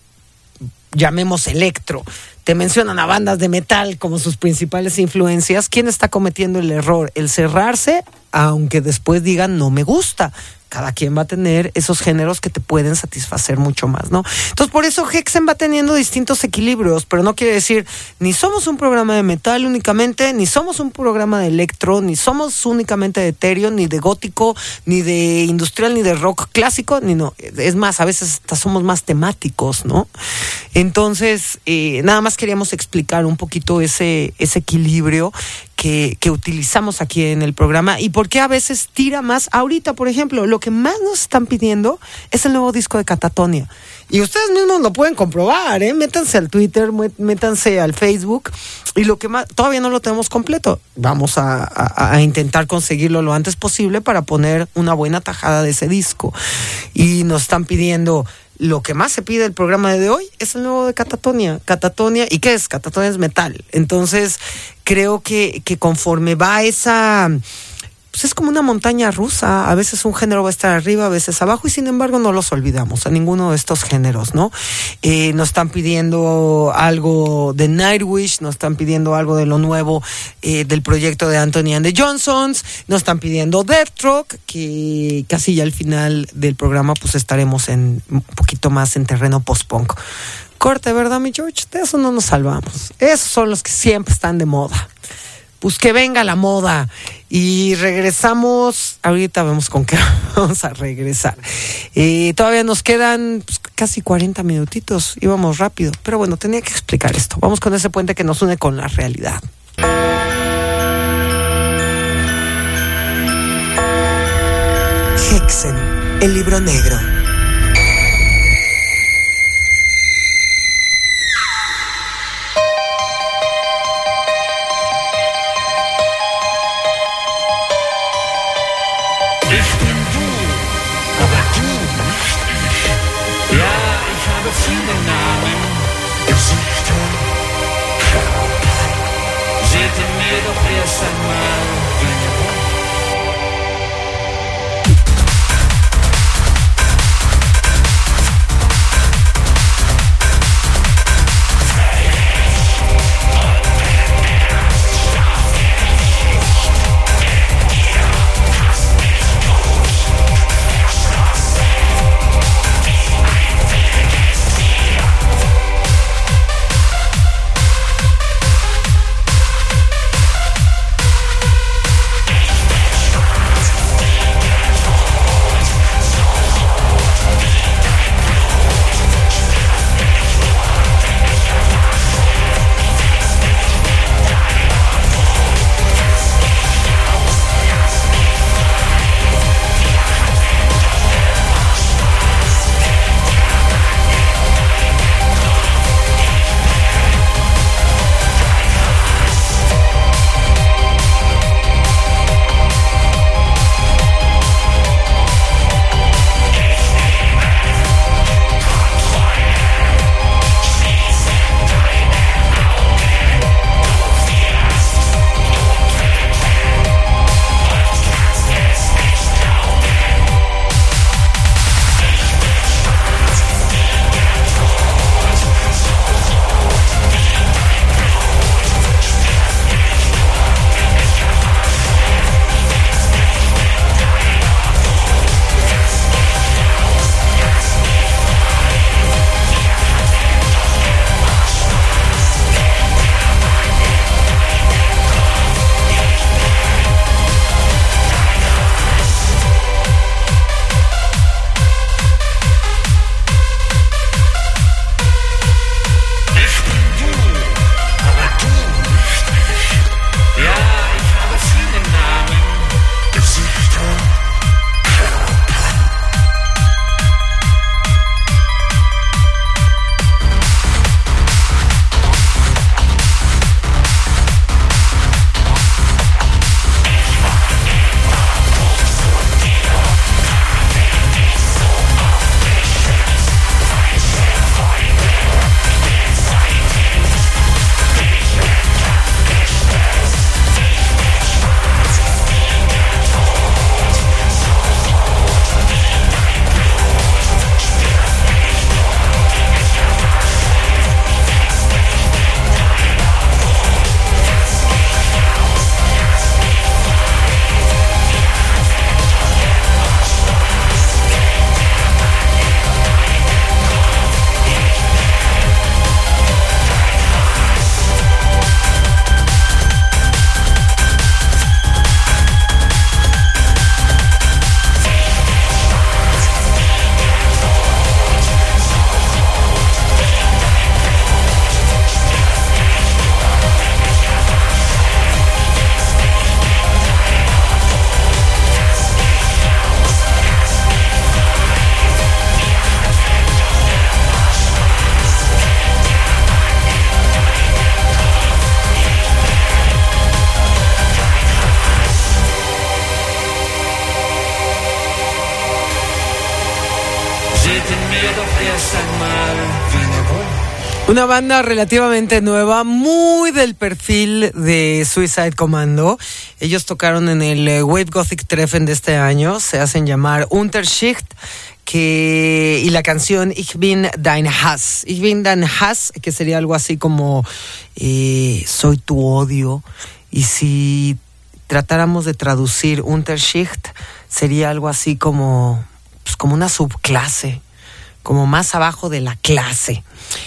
llamemos electro, te mencionan a bandas de metal como sus principales influencias, ¿quién está cometiendo el error? El cerrarse, aunque después digan no me gusta. Cada quien va a tener esos géneros que te pueden satisfacer mucho más, ¿no? Entonces, por eso Hexen va teniendo distintos equilibrios, pero no quiere decir ni somos un programa de metal únicamente, ni somos un programa de electro, ni somos únicamente de etéreo, ni de gótico, ni de industrial, ni de rock clásico, ni no. Es más, a veces hasta somos más temáticos, ¿no? Entonces, nada más queríamos explicar un poquito ese equilibrio que utilizamos aquí en el programa, y por qué a veces tira más. Ahorita, por ejemplo, lo que más nos están pidiendo es el nuevo disco de Catatonia, y ustedes mismos lo pueden comprobar, métanse al Twitter, métanse al Facebook, y lo que más, todavía no lo tenemos completo, vamos a intentar conseguirlo lo antes posible para poner una buena tajada de ese disco, y nos están pidiendo. Lo que más se pide el programa de hoy es el nuevo de Catatonia. Catatonia, ¿y qué es? Catatonia es metal. Entonces, creo que conforme va pues es como una montaña rusa. A veces un género va a estar arriba, a veces abajo, y sin embargo no los olvidamos a ninguno de estos géneros, ¿no? Nos están pidiendo algo de Nightwish, nos están pidiendo algo de lo nuevo del proyecto de Anthony and the Johnsons, nos están pidiendo Death Rock, que casi ya al final del programa pues estaremos en un poquito más en terreno post-punk. Corte, ¿verdad, mi George? De eso no nos salvamos. Esos son los que siempre están de moda. Pues que venga la moda. Y regresamos, ahorita vemos con qué vamos a regresar. Todavía nos quedan pues, casi 40 minutitos, íbamos rápido, pero bueno, tenía que explicar esto. Vamos con ese puente que nos une con la realidad. Hexen, el libro negro. Sitter med och fräsar mark. Una banda relativamente nueva, muy del perfil de Suicide Commando. Ellos tocaron en el Wave Gothic Treffen de este año. Se hacen llamar Unterschicht. Y la canción Ich bin dein Hass. Ich bin dein Hass, que sería algo así como soy tu odio. Y si tratáramos de traducir Unterschicht, sería algo así como, pues, como una subclase, como más abajo de la clase.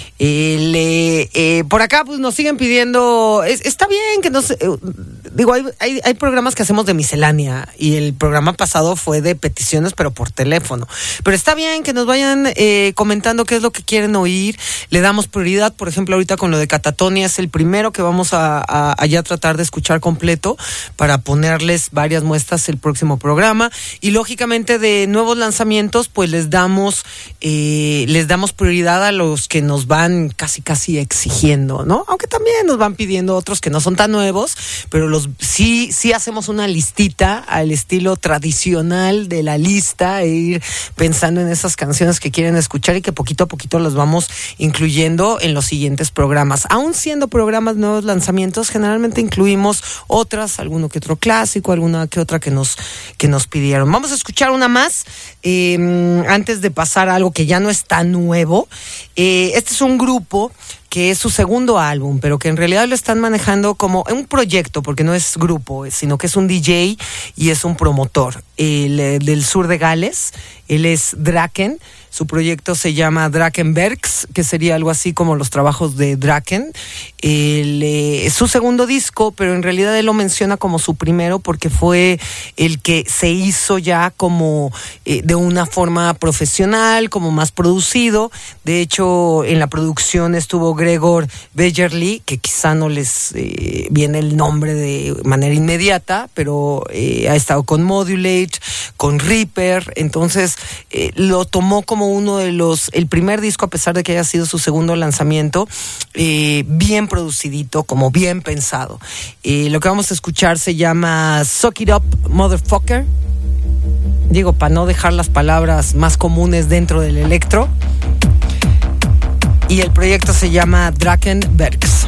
Por acá pues nos siguen pidiendo, está bien que nos digo, hay programas que hacemos de miscelánea y el programa pasado fue de peticiones pero por teléfono, pero está bien que nos vayan comentando qué es lo que quieren oír. Le damos prioridad, por ejemplo ahorita con lo de Catatonia es el primero que vamos a ya tratar de escuchar completo para ponerles varias muestras el próximo programa, y lógicamente de nuevos lanzamientos pues les damos prioridad a los que nos van casi exigiendo, ¿no? Aunque también nos van pidiendo otros que no son tan nuevos, pero sí hacemos una listita al estilo tradicional de la lista e ir pensando en esas canciones que quieren escuchar y que poquito a poquito las vamos incluyendo en los siguientes programas. Aún siendo programas nuevos lanzamientos, generalmente incluimos otras, alguno que otro clásico, alguna que otra que nos pidieron. Vamos a escuchar una más antes de pasar a algo que ya no es tan nuevo. Este es un grupo que es su segundo álbum, pero que en realidad lo están manejando como un proyecto, porque no es grupo, sino que es un DJ y es un promotor del sur de Gales. Él es Draken. Su proyecto se llama Drakenbergs, que sería algo así como los trabajos de Draken. Es su segundo disco, pero en realidad él lo menciona como su primero porque fue el que se hizo ya como de una forma profesional, como más producido. De hecho, en la producción estuvo Gregor Bejerli, que quizá no les viene el nombre de manera inmediata, pero ha estado con Modulate, con Reaper. Entonces lo tomó como uno de el primer disco, a pesar de que haya sido su segundo lanzamiento, bien producidito, como bien pensado. Lo que vamos a escuchar se llama Suck It Up, Motherfucker. Digo, para no dejar las palabras más comunes dentro del electro. Y el proyecto se llama Drakenbergs.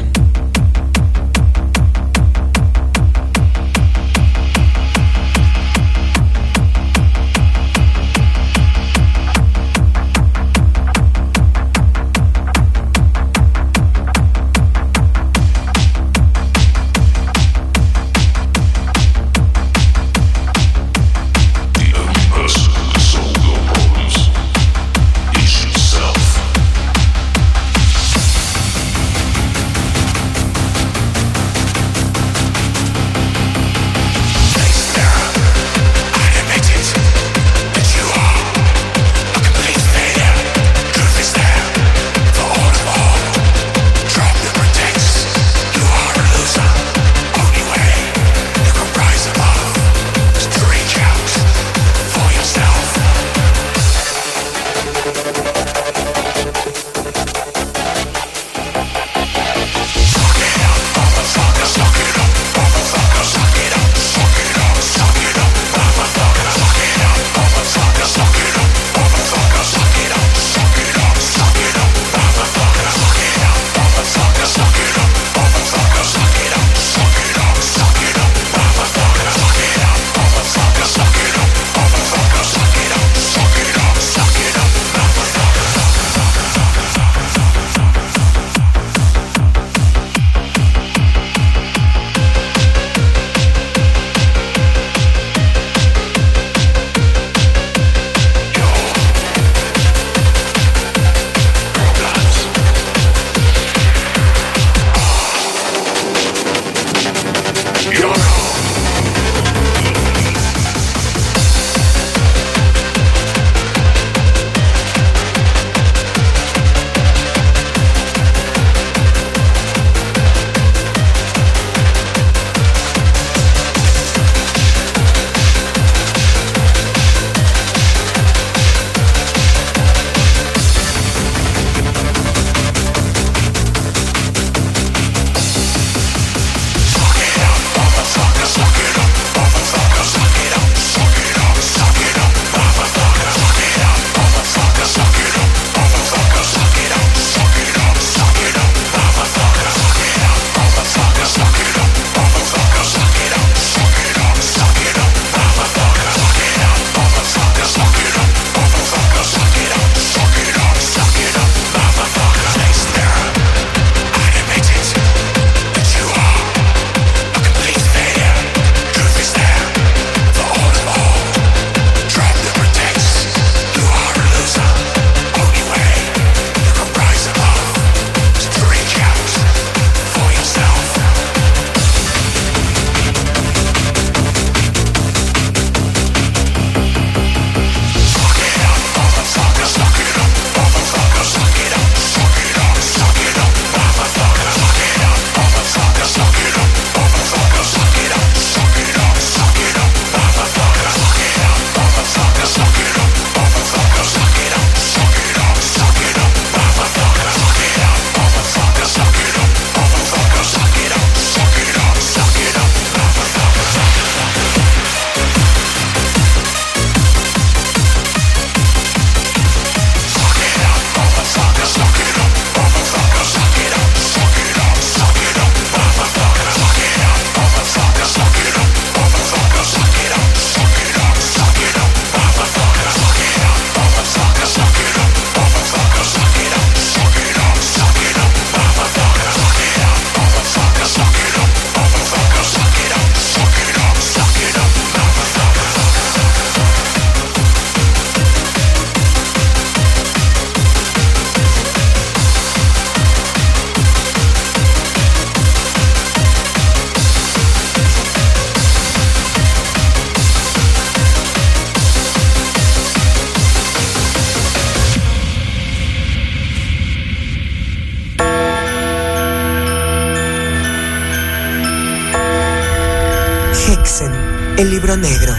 libro negro.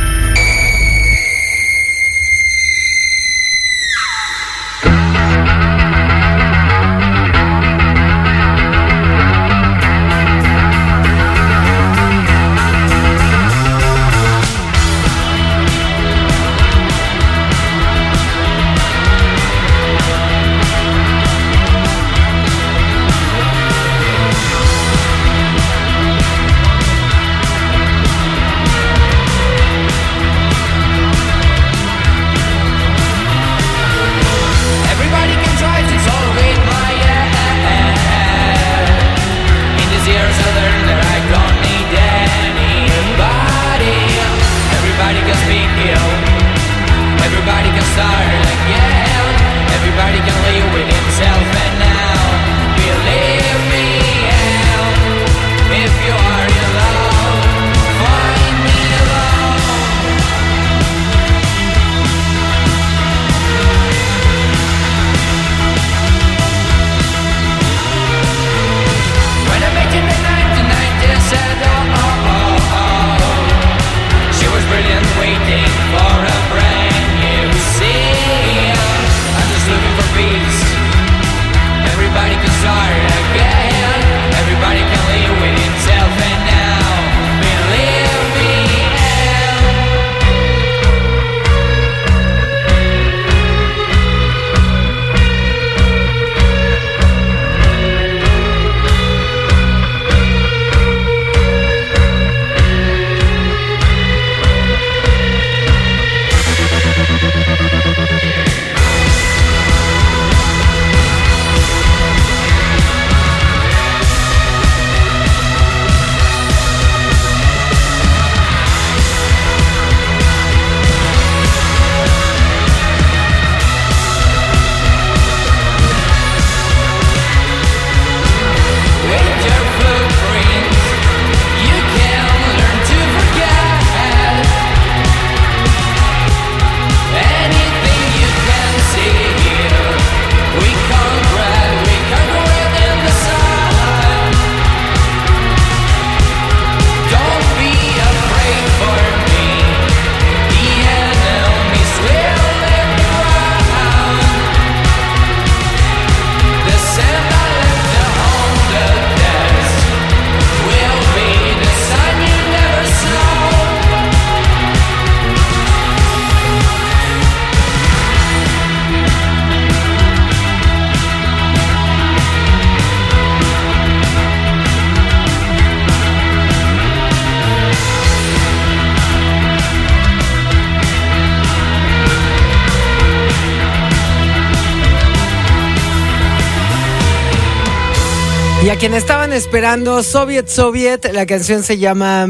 Y a quien estaban esperando, Soviet, la canción se llama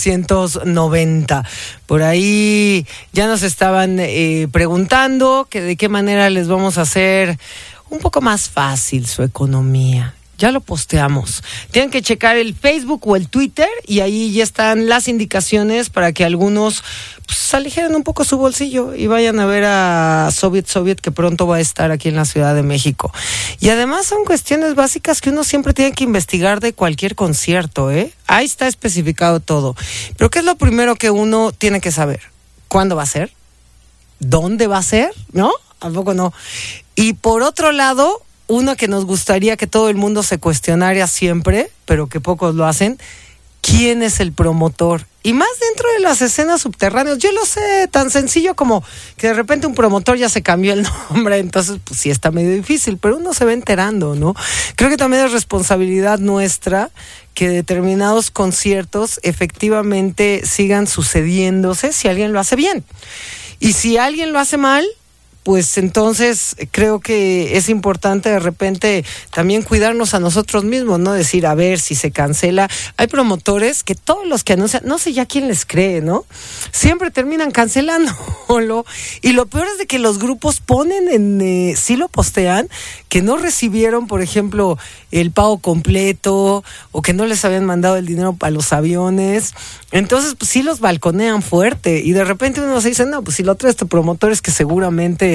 1990. Por ahí ya nos estaban preguntando que de qué manera les vamos a hacer un poco más fácil su economía. Ya lo posteamos. Tienen que checar el Facebook o el Twitter y ahí ya están las indicaciones para que algunos pues, aligeren un poco su bolsillo y vayan a ver a Soviet, que pronto va a estar aquí en la Ciudad de México. Y además son cuestiones básicas que uno siempre tiene que investigar de cualquier concierto, ¿eh? Ahí está especificado todo. Pero ¿qué es lo primero que uno tiene que saber? ¿Cuándo va a ser? ¿Dónde va a ser? ¿No? ¿A poco no? Y por otro lado, uno que nos gustaría que todo el mundo se cuestionara siempre, pero que pocos lo hacen, ¿quién es el promotor? Y más dentro de las escenas subterráneas, yo lo sé, tan sencillo como que de repente un promotor ya se cambió el nombre, entonces pues sí está medio difícil, pero uno se va enterando, ¿no? Creo que también es responsabilidad nuestra que determinados conciertos efectivamente sigan sucediéndose si alguien lo hace bien. Y si alguien lo hace mal, pues entonces creo que es importante de repente también cuidarnos a nosotros mismos, ¿no? Decir, a ver, si se cancela. Hay promotores que todos los que anuncian, no sé ya quién les cree, ¿no? Siempre terminan cancelándolo. Y lo peor es de que los grupos ponen sí lo postean, que no recibieron, por ejemplo, el pago completo o que no les habían mandado el dinero para los aviones. Entonces, pues sí los balconean fuerte. Y de repente uno se dice, no, pues si lo trae este promotor es que seguramente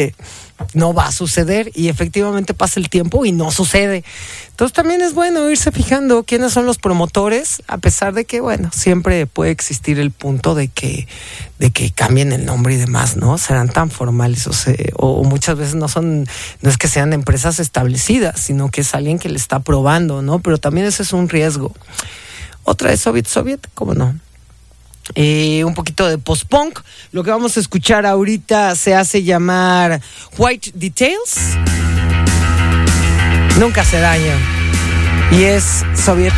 que no va a suceder y efectivamente pasa el tiempo y no sucede. Entonces también es bueno irse fijando quiénes son los promotores, a pesar de que, bueno, siempre puede existir el punto de que cambien el nombre y demás, ¿no? Serán tan formales o muchas veces no es que sean empresas establecidas, sino que es alguien que le está probando, ¿no? Pero también ese es un riesgo. Otra de Soviet, ¿cómo no? Un poquito de post-punk. Lo que vamos a escuchar ahorita se hace llamar White Details. Nunca se daña. Y es Soviet.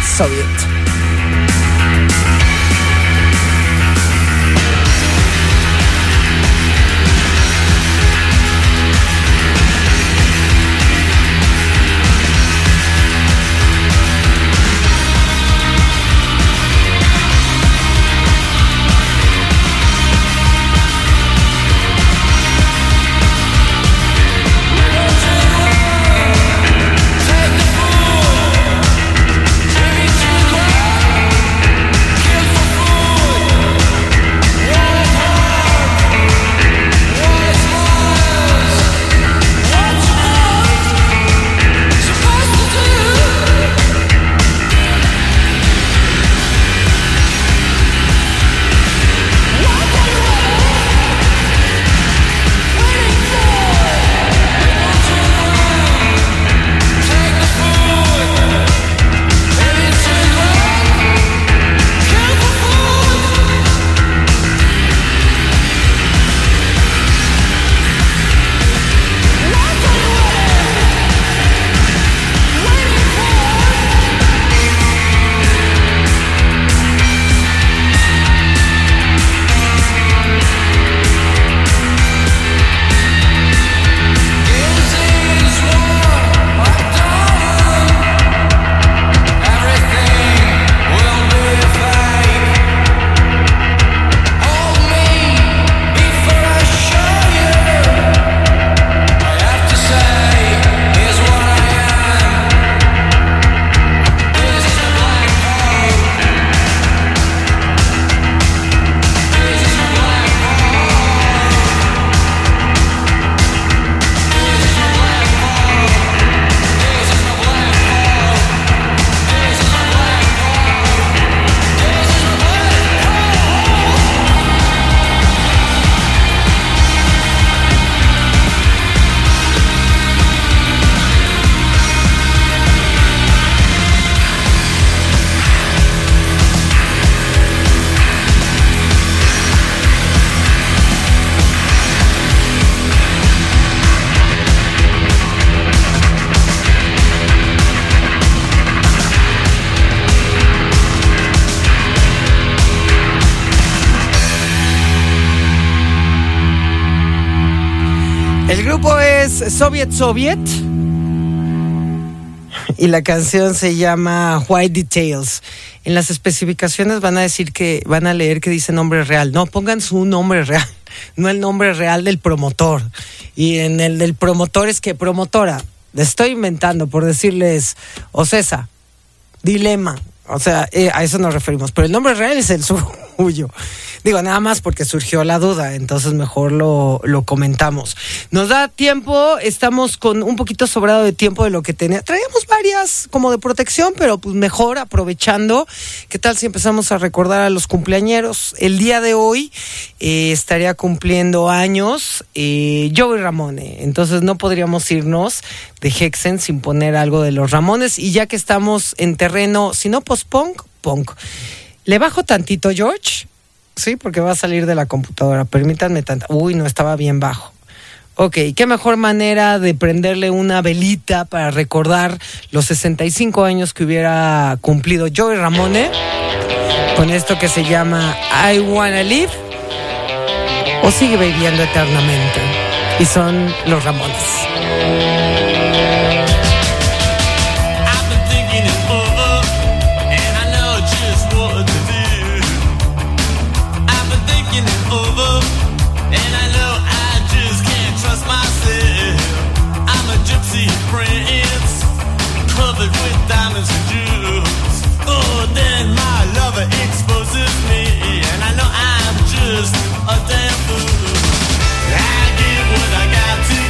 El grupo es Soviet y la canción se llama White Details. En las especificaciones van a leer que dice nombre real. No, pongan su nombre real, no el nombre real del promotor. Y en el del promotor es que promotora, le estoy inventando por decirles Ocesa, Dilema. O sea, a eso nos referimos. Pero el nombre real es el suyo. Digo, nada más porque surgió la duda, entonces mejor lo comentamos. Nos da tiempo, estamos con un poquito sobrado de tiempo de lo que tenía. Traíamos varias como de protección, pero pues mejor aprovechando. ¿Qué tal si empezamos a recordar a los cumpleañeros? El día de hoy estaría cumpliendo años Joey Ramone. Entonces no podríamos irnos de Hexen sin poner algo de los Ramones. Y ya que estamos en terreno, si no post-punk, punk. ¿Le bajo tantito, George? Sí, porque va a salir de la computadora. Permítanme tanto. Uy, no, estaba bien bajo. Ok, qué mejor manera de prenderle una velita para recordar los 65 años que hubiera cumplido Joey Ramone con esto que se llama I Wanna Live o Sigue Viviendo Eternamente. Y son los Ramones. A damn fool. I give what I got to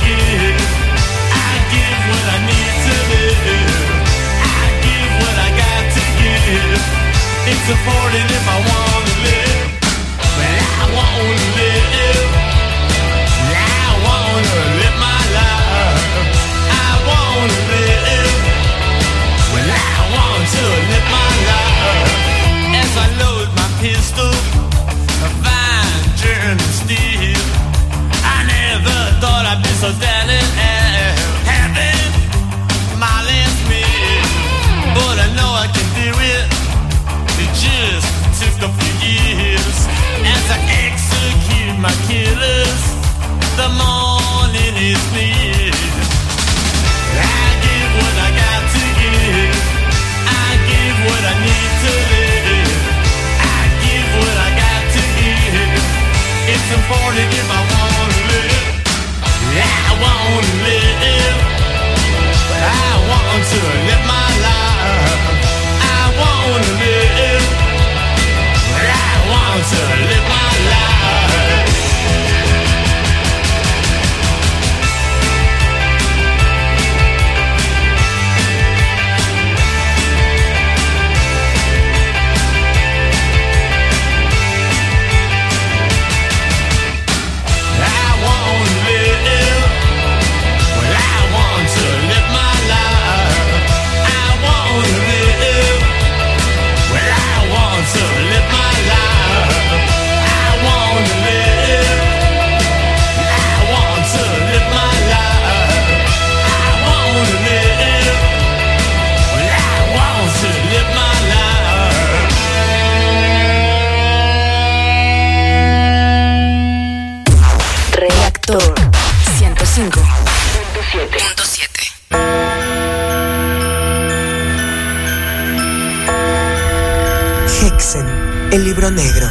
It's important if I want to live. But I want to live. I want to live my life. I want to live. Well, I want to live my life. As I load my pistol, a fine German steel. I never thought I'd be so down and out, having my last meal. But I know I can do it. It just took a few years. As I execute my killers, the morning is near. I give what I got to give. I give what I need to live. I give what I got to give. It's important if I want to live. I want to live. I want to live my life. I want to live. I want to live my life. Reactor 105.7. Hexen, el libro negro.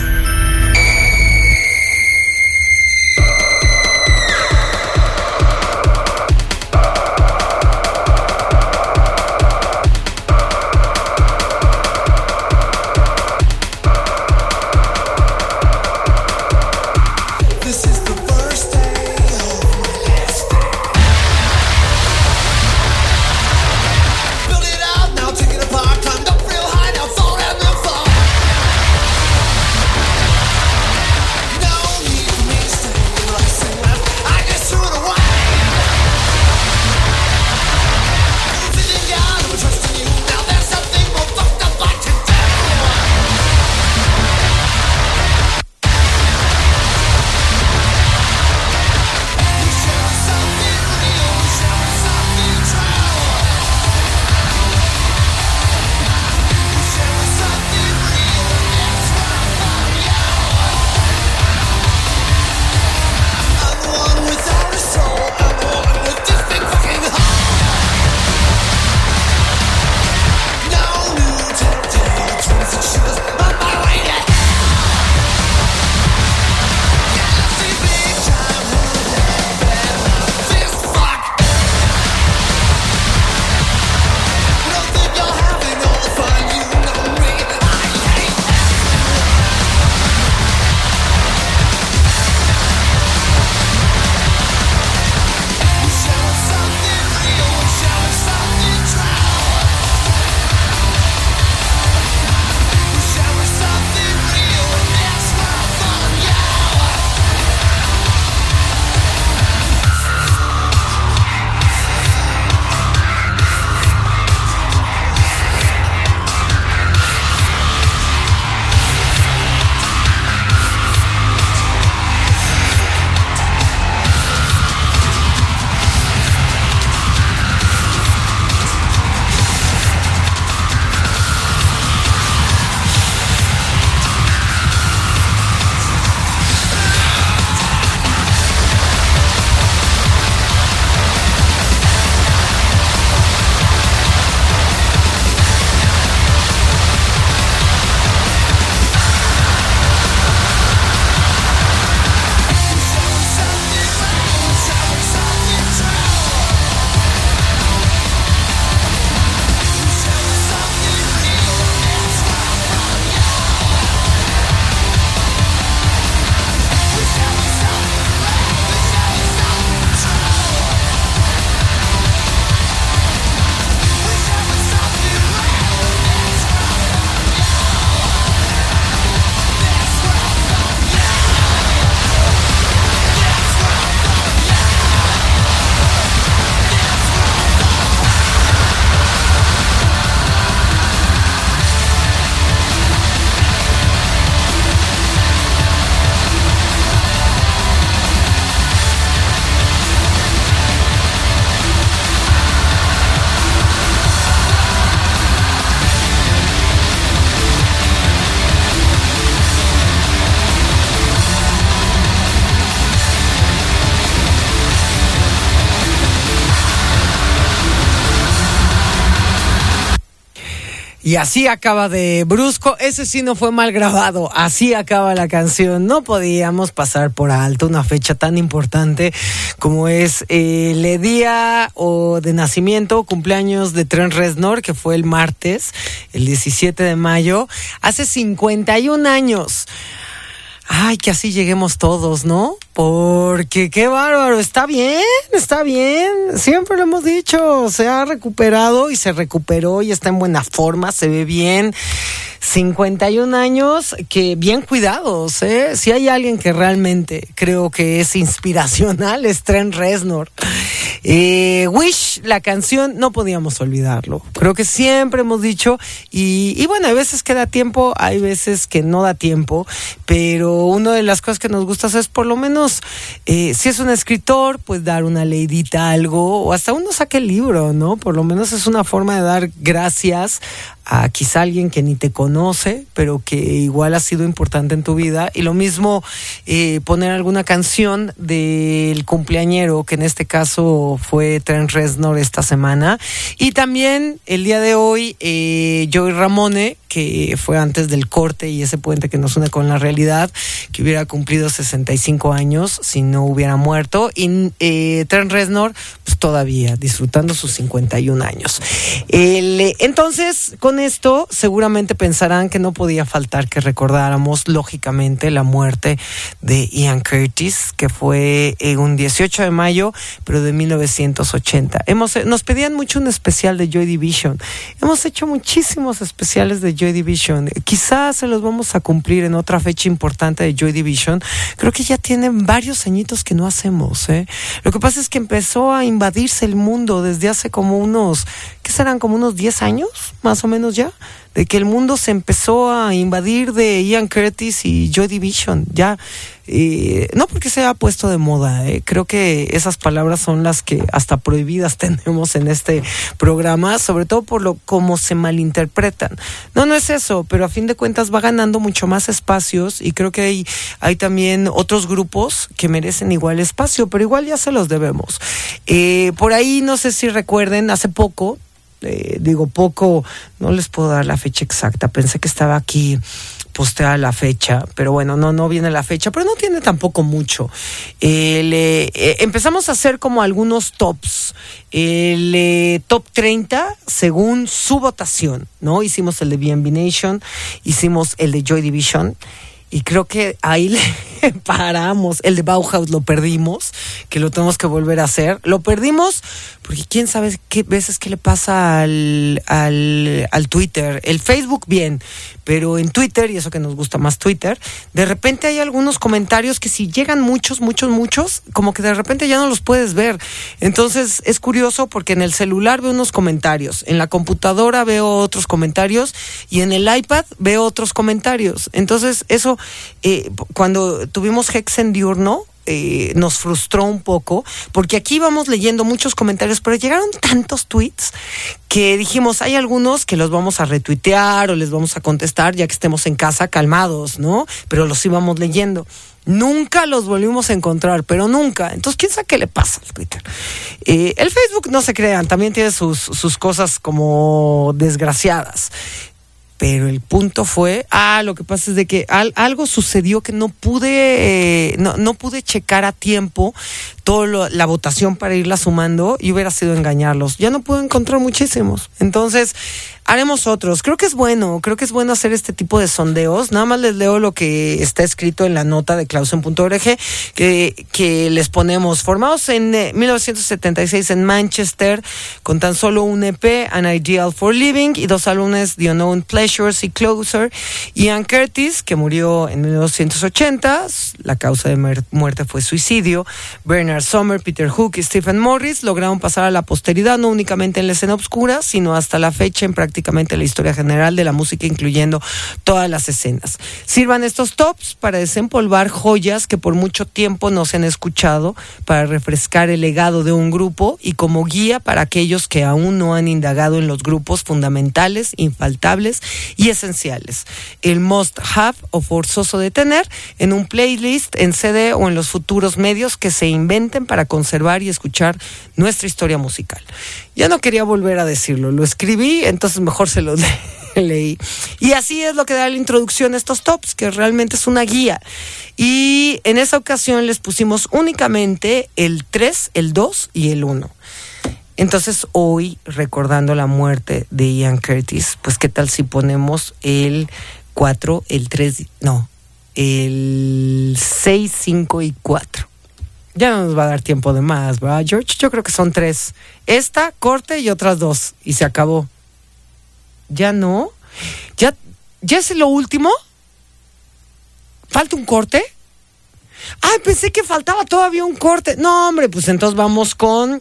Now take it apart, climbed up real high, now fall down real far. Y así acaba de brusco. Ese sí no fue mal grabado. Así acaba la canción. No podíamos pasar por alto una fecha tan importante como es el día de nacimiento, cumpleaños de Trent Reznor, que fue el martes, el 17 de mayo, hace 51 años. Ay, que así lleguemos todos, ¿no? Porque qué bárbaro, está bien. Siempre lo hemos dicho, se ha recuperado y se recuperó y está en buena forma, se ve bien. 51 años que bien cuidados, ¿eh? Si hay alguien que realmente creo que es inspiracional, es Trent Reznor. Wish, la canción, no podíamos olvidarlo. Creo que siempre hemos dicho, y bueno, hay veces que da tiempo, hay veces que no da tiempo, pero una de las cosas que nos gusta hacer es por lo menos, si es un escritor, pues dar una leidita, algo, o hasta uno saque el libro, ¿no? Por lo menos es una forma de dar gracias a quizá alguien que ni te conoce, pero que igual ha sido importante en tu vida. Y lo mismo, poner alguna canción del cumpleañero, que en este caso fue Trent Reznor esta semana. Y también el día de hoy, Joey Ramone, que fue antes del corte y ese puente que nos une con la realidad, que hubiera cumplido 65 años si no hubiera muerto. Y Trent Reznor, pues todavía disfrutando sus 51 años. Entonces, con esto seguramente pensarán que no podía faltar que recordáramos lógicamente la muerte de Ian Curtis, que fue un 18 de mayo, pero de 1980. Nos pedían mucho un especial de Joy Division. Hemos hecho muchísimos especiales de Joy Division. Quizás se los vamos a cumplir en otra fecha importante de Joy Division. Creo que ya tienen varios añitos que no hacemos, ¿eh? Lo que pasa es que empezó a invadirse el mundo desde hace como unos, ¿qué serán? Como unos 10 años, más o menos ya, de que el mundo se empezó a invadir de Ian Curtis y Joy Division, ya, no porque se ha puesto de moda, creo que esas palabras son las que hasta prohibidas tenemos en este programa, sobre todo por cómo se malinterpretan. No es eso, pero a fin de cuentas va ganando mucho más espacios y creo que hay también otros grupos que merecen igual espacio, pero igual ya se los debemos. Por ahí no sé si recuerden, hace poco, poco, no les puedo dar la fecha exacta, pensé que estaba aquí posteada la fecha, pero bueno, no viene la fecha, pero no tiene tampoco mucho. Empezamos a hacer como algunos tops, top 30 según su votación, ¿no? Hicimos el de B&B Nation, hicimos el de Joy Division, y creo que ahí le paramos. El de Bauhaus lo perdimos, que lo tenemos que volver a hacer. Lo perdimos porque quién sabe qué veces qué le pasa al Twitter. El Facebook bien, pero en Twitter, y eso que nos gusta más Twitter, de repente hay algunos comentarios que si llegan muchos, como que de repente ya no los puedes ver. Entonces es curioso porque en el celular veo unos comentarios, en la computadora veo otros comentarios y en el iPad veo otros comentarios. Entonces eso, cuando tuvimos Hexen diurno, nos frustró un poco, porque aquí vamos leyendo muchos comentarios, pero llegaron tantos tweets que dijimos, hay algunos que los vamos a retuitear o les vamos a contestar ya que estemos en casa calmados, ¿no? Pero los íbamos leyendo. Nunca los volvimos a encontrar, pero nunca. Entonces, ¿quién sabe qué le pasa al Twitter? El Facebook, no se crean, también tiene sus cosas como desgraciadas. Pero el punto fue, lo que pasa es de que algo sucedió que no pude checar a tiempo toda la votación para irla sumando y hubiera sido engañarlos. Ya no pude encontrar muchísimos. Entonces, haremos otros. Creo que es bueno hacer este tipo de sondeos. Nada más les leo lo que está escrito en la nota de Clausen.org que les ponemos. Formados en 1976 en Manchester, con tan solo un EP, An Ideal for Living, y 2 álbumes, The Unknown Pleasures y Closer. Ian Curtis, que murió en 1980, la causa de muerte fue suicidio. Bernard Sumner, Peter Hook y Stephen Morris lograron pasar a la posteridad, no únicamente en la escena oscura, sino hasta la fecha en prácticamente la historia general de la música, incluyendo todas las escenas. Sirvan estos tops para desempolvar joyas que por mucho tiempo no se han escuchado, para refrescar el legado de un grupo y como guía para aquellos que aún no han indagado en los grupos fundamentales, infaltables y esenciales. El must have o forzoso de tener en un playlist, en CD o en los futuros medios que se inventen para conservar y escuchar nuestra historia musical. Ya no quería volver a decirlo, lo escribí, entonces mejor se los leí. Y así es lo que da la introducción a estos tops, que realmente es una guía. Y en esa ocasión les pusimos únicamente el 3, el 2 y el 1. Entonces hoy, recordando la muerte de Ian Curtis, pues qué tal si ponemos el 4, el 3, no, el 6, 5 y 4. Ya no nos va a dar tiempo de más, ¿verdad, George? Yo creo que son 3. Esta, corte y otras 2. Y se acabó. ¿Ya no? ¿Ya es lo último? ¿Falta un corte? Ay, pensé que faltaba todavía un corte. No, hombre, pues entonces vamos con...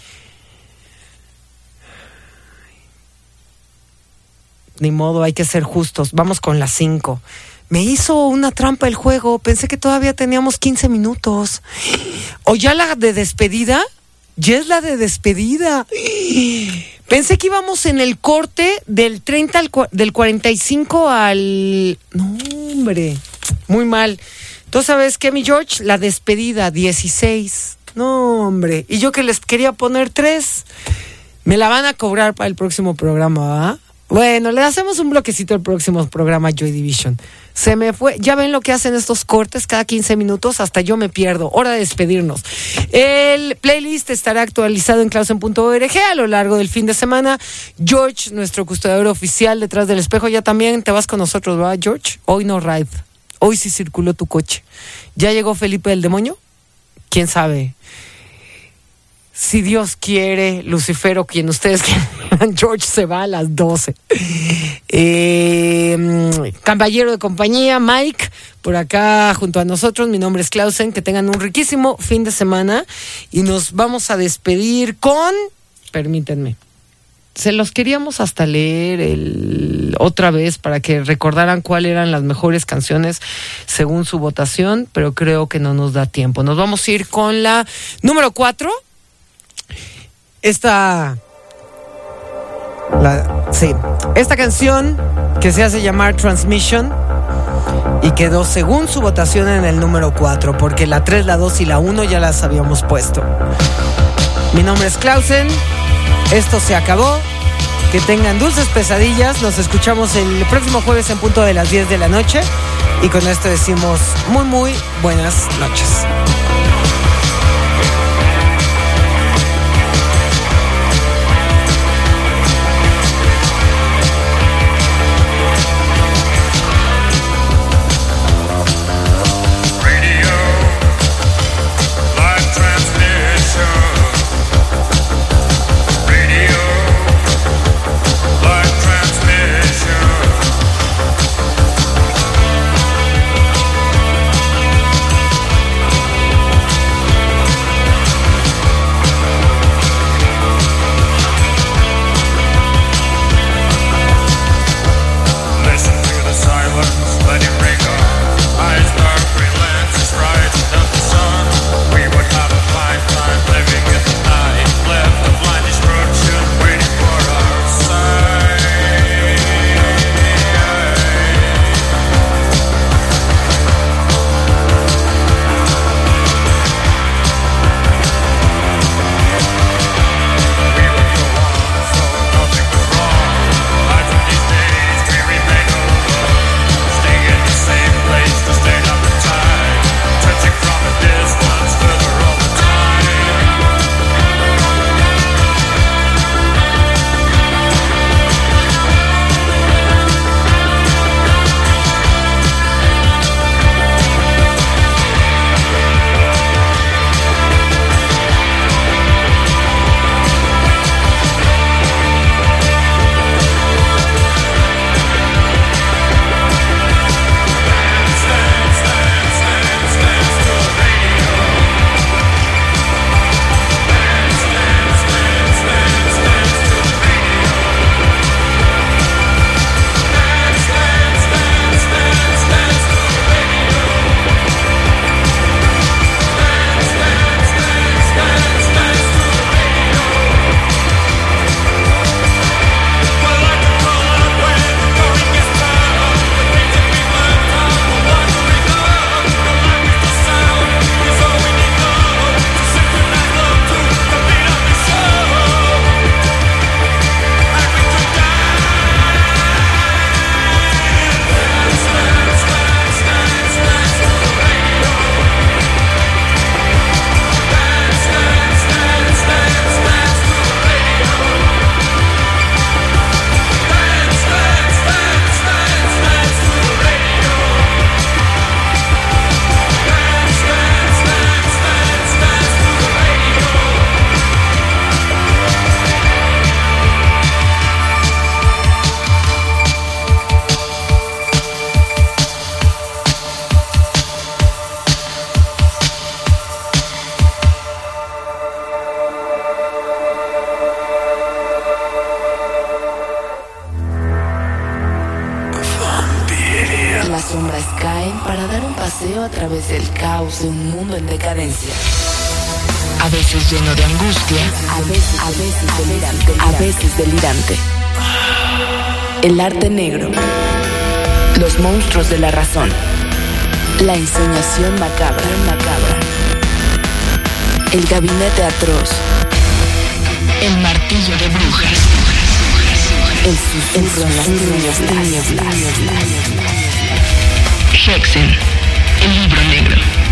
Ni modo, hay que ser justos. Vamos con las 5. Me hizo una trampa el juego. Pensé que todavía teníamos 15 minutos. ¿O ya la de despedida? Ya es la de despedida. Pensé que íbamos en el corte del 30 del 45 al... No, hombre. Muy mal. Entonces, ¿sabes qué, mi George? La despedida, 16. No, hombre. Y yo que les quería poner 3. Me la van a cobrar para el próximo programa, ¿va? Bueno, le hacemos un bloquecito al próximo programa Joy Division. Se me fue. Ya ven lo que hacen estos cortes cada 15 minutos. Hasta yo me pierdo. Hora de despedirnos. El playlist estará actualizado en clausen.org a lo largo del fin de semana. George, nuestro custodiador oficial detrás del espejo, ya también te vas con nosotros, ¿verdad, George? Hoy no ride. Hoy sí circuló tu coche. ¿Ya llegó Felipe del Demonio? ¿Quién sabe? Si Dios quiere, Lucifero, quien ustedes quieran, George se va a las 12. Caballero de compañía, Mike, por acá junto a nosotros. Mi nombre es Clausen. Que tengan un riquísimo fin de semana. Y nos vamos a despedir con... Permítanme. Se los queríamos hasta leer otra vez para que recordaran cuáles eran las mejores canciones según su votación, pero creo que no nos da tiempo. Nos vamos a ir con la número 4. Esta canción que se hace llamar Transmission y quedó según su votación en el número 4, porque la 3, la 2 y la 1 ya las habíamos puesto. Mi nombre es Clausen, esto se acabó, que tengan dulces pesadillas, nos escuchamos el próximo jueves en punto de las 10 de la noche y con esto decimos muy muy buenas noches. Paseo a través del caos de un mundo en decadencia. A veces lleno de angustia, a veces delirante. El arte negro. Los monstruos de la razón. La ensoñación macabra. El gabinete atroz. El martillo de brujas. El susurro en las tinieblas. Hexen, el libro negro.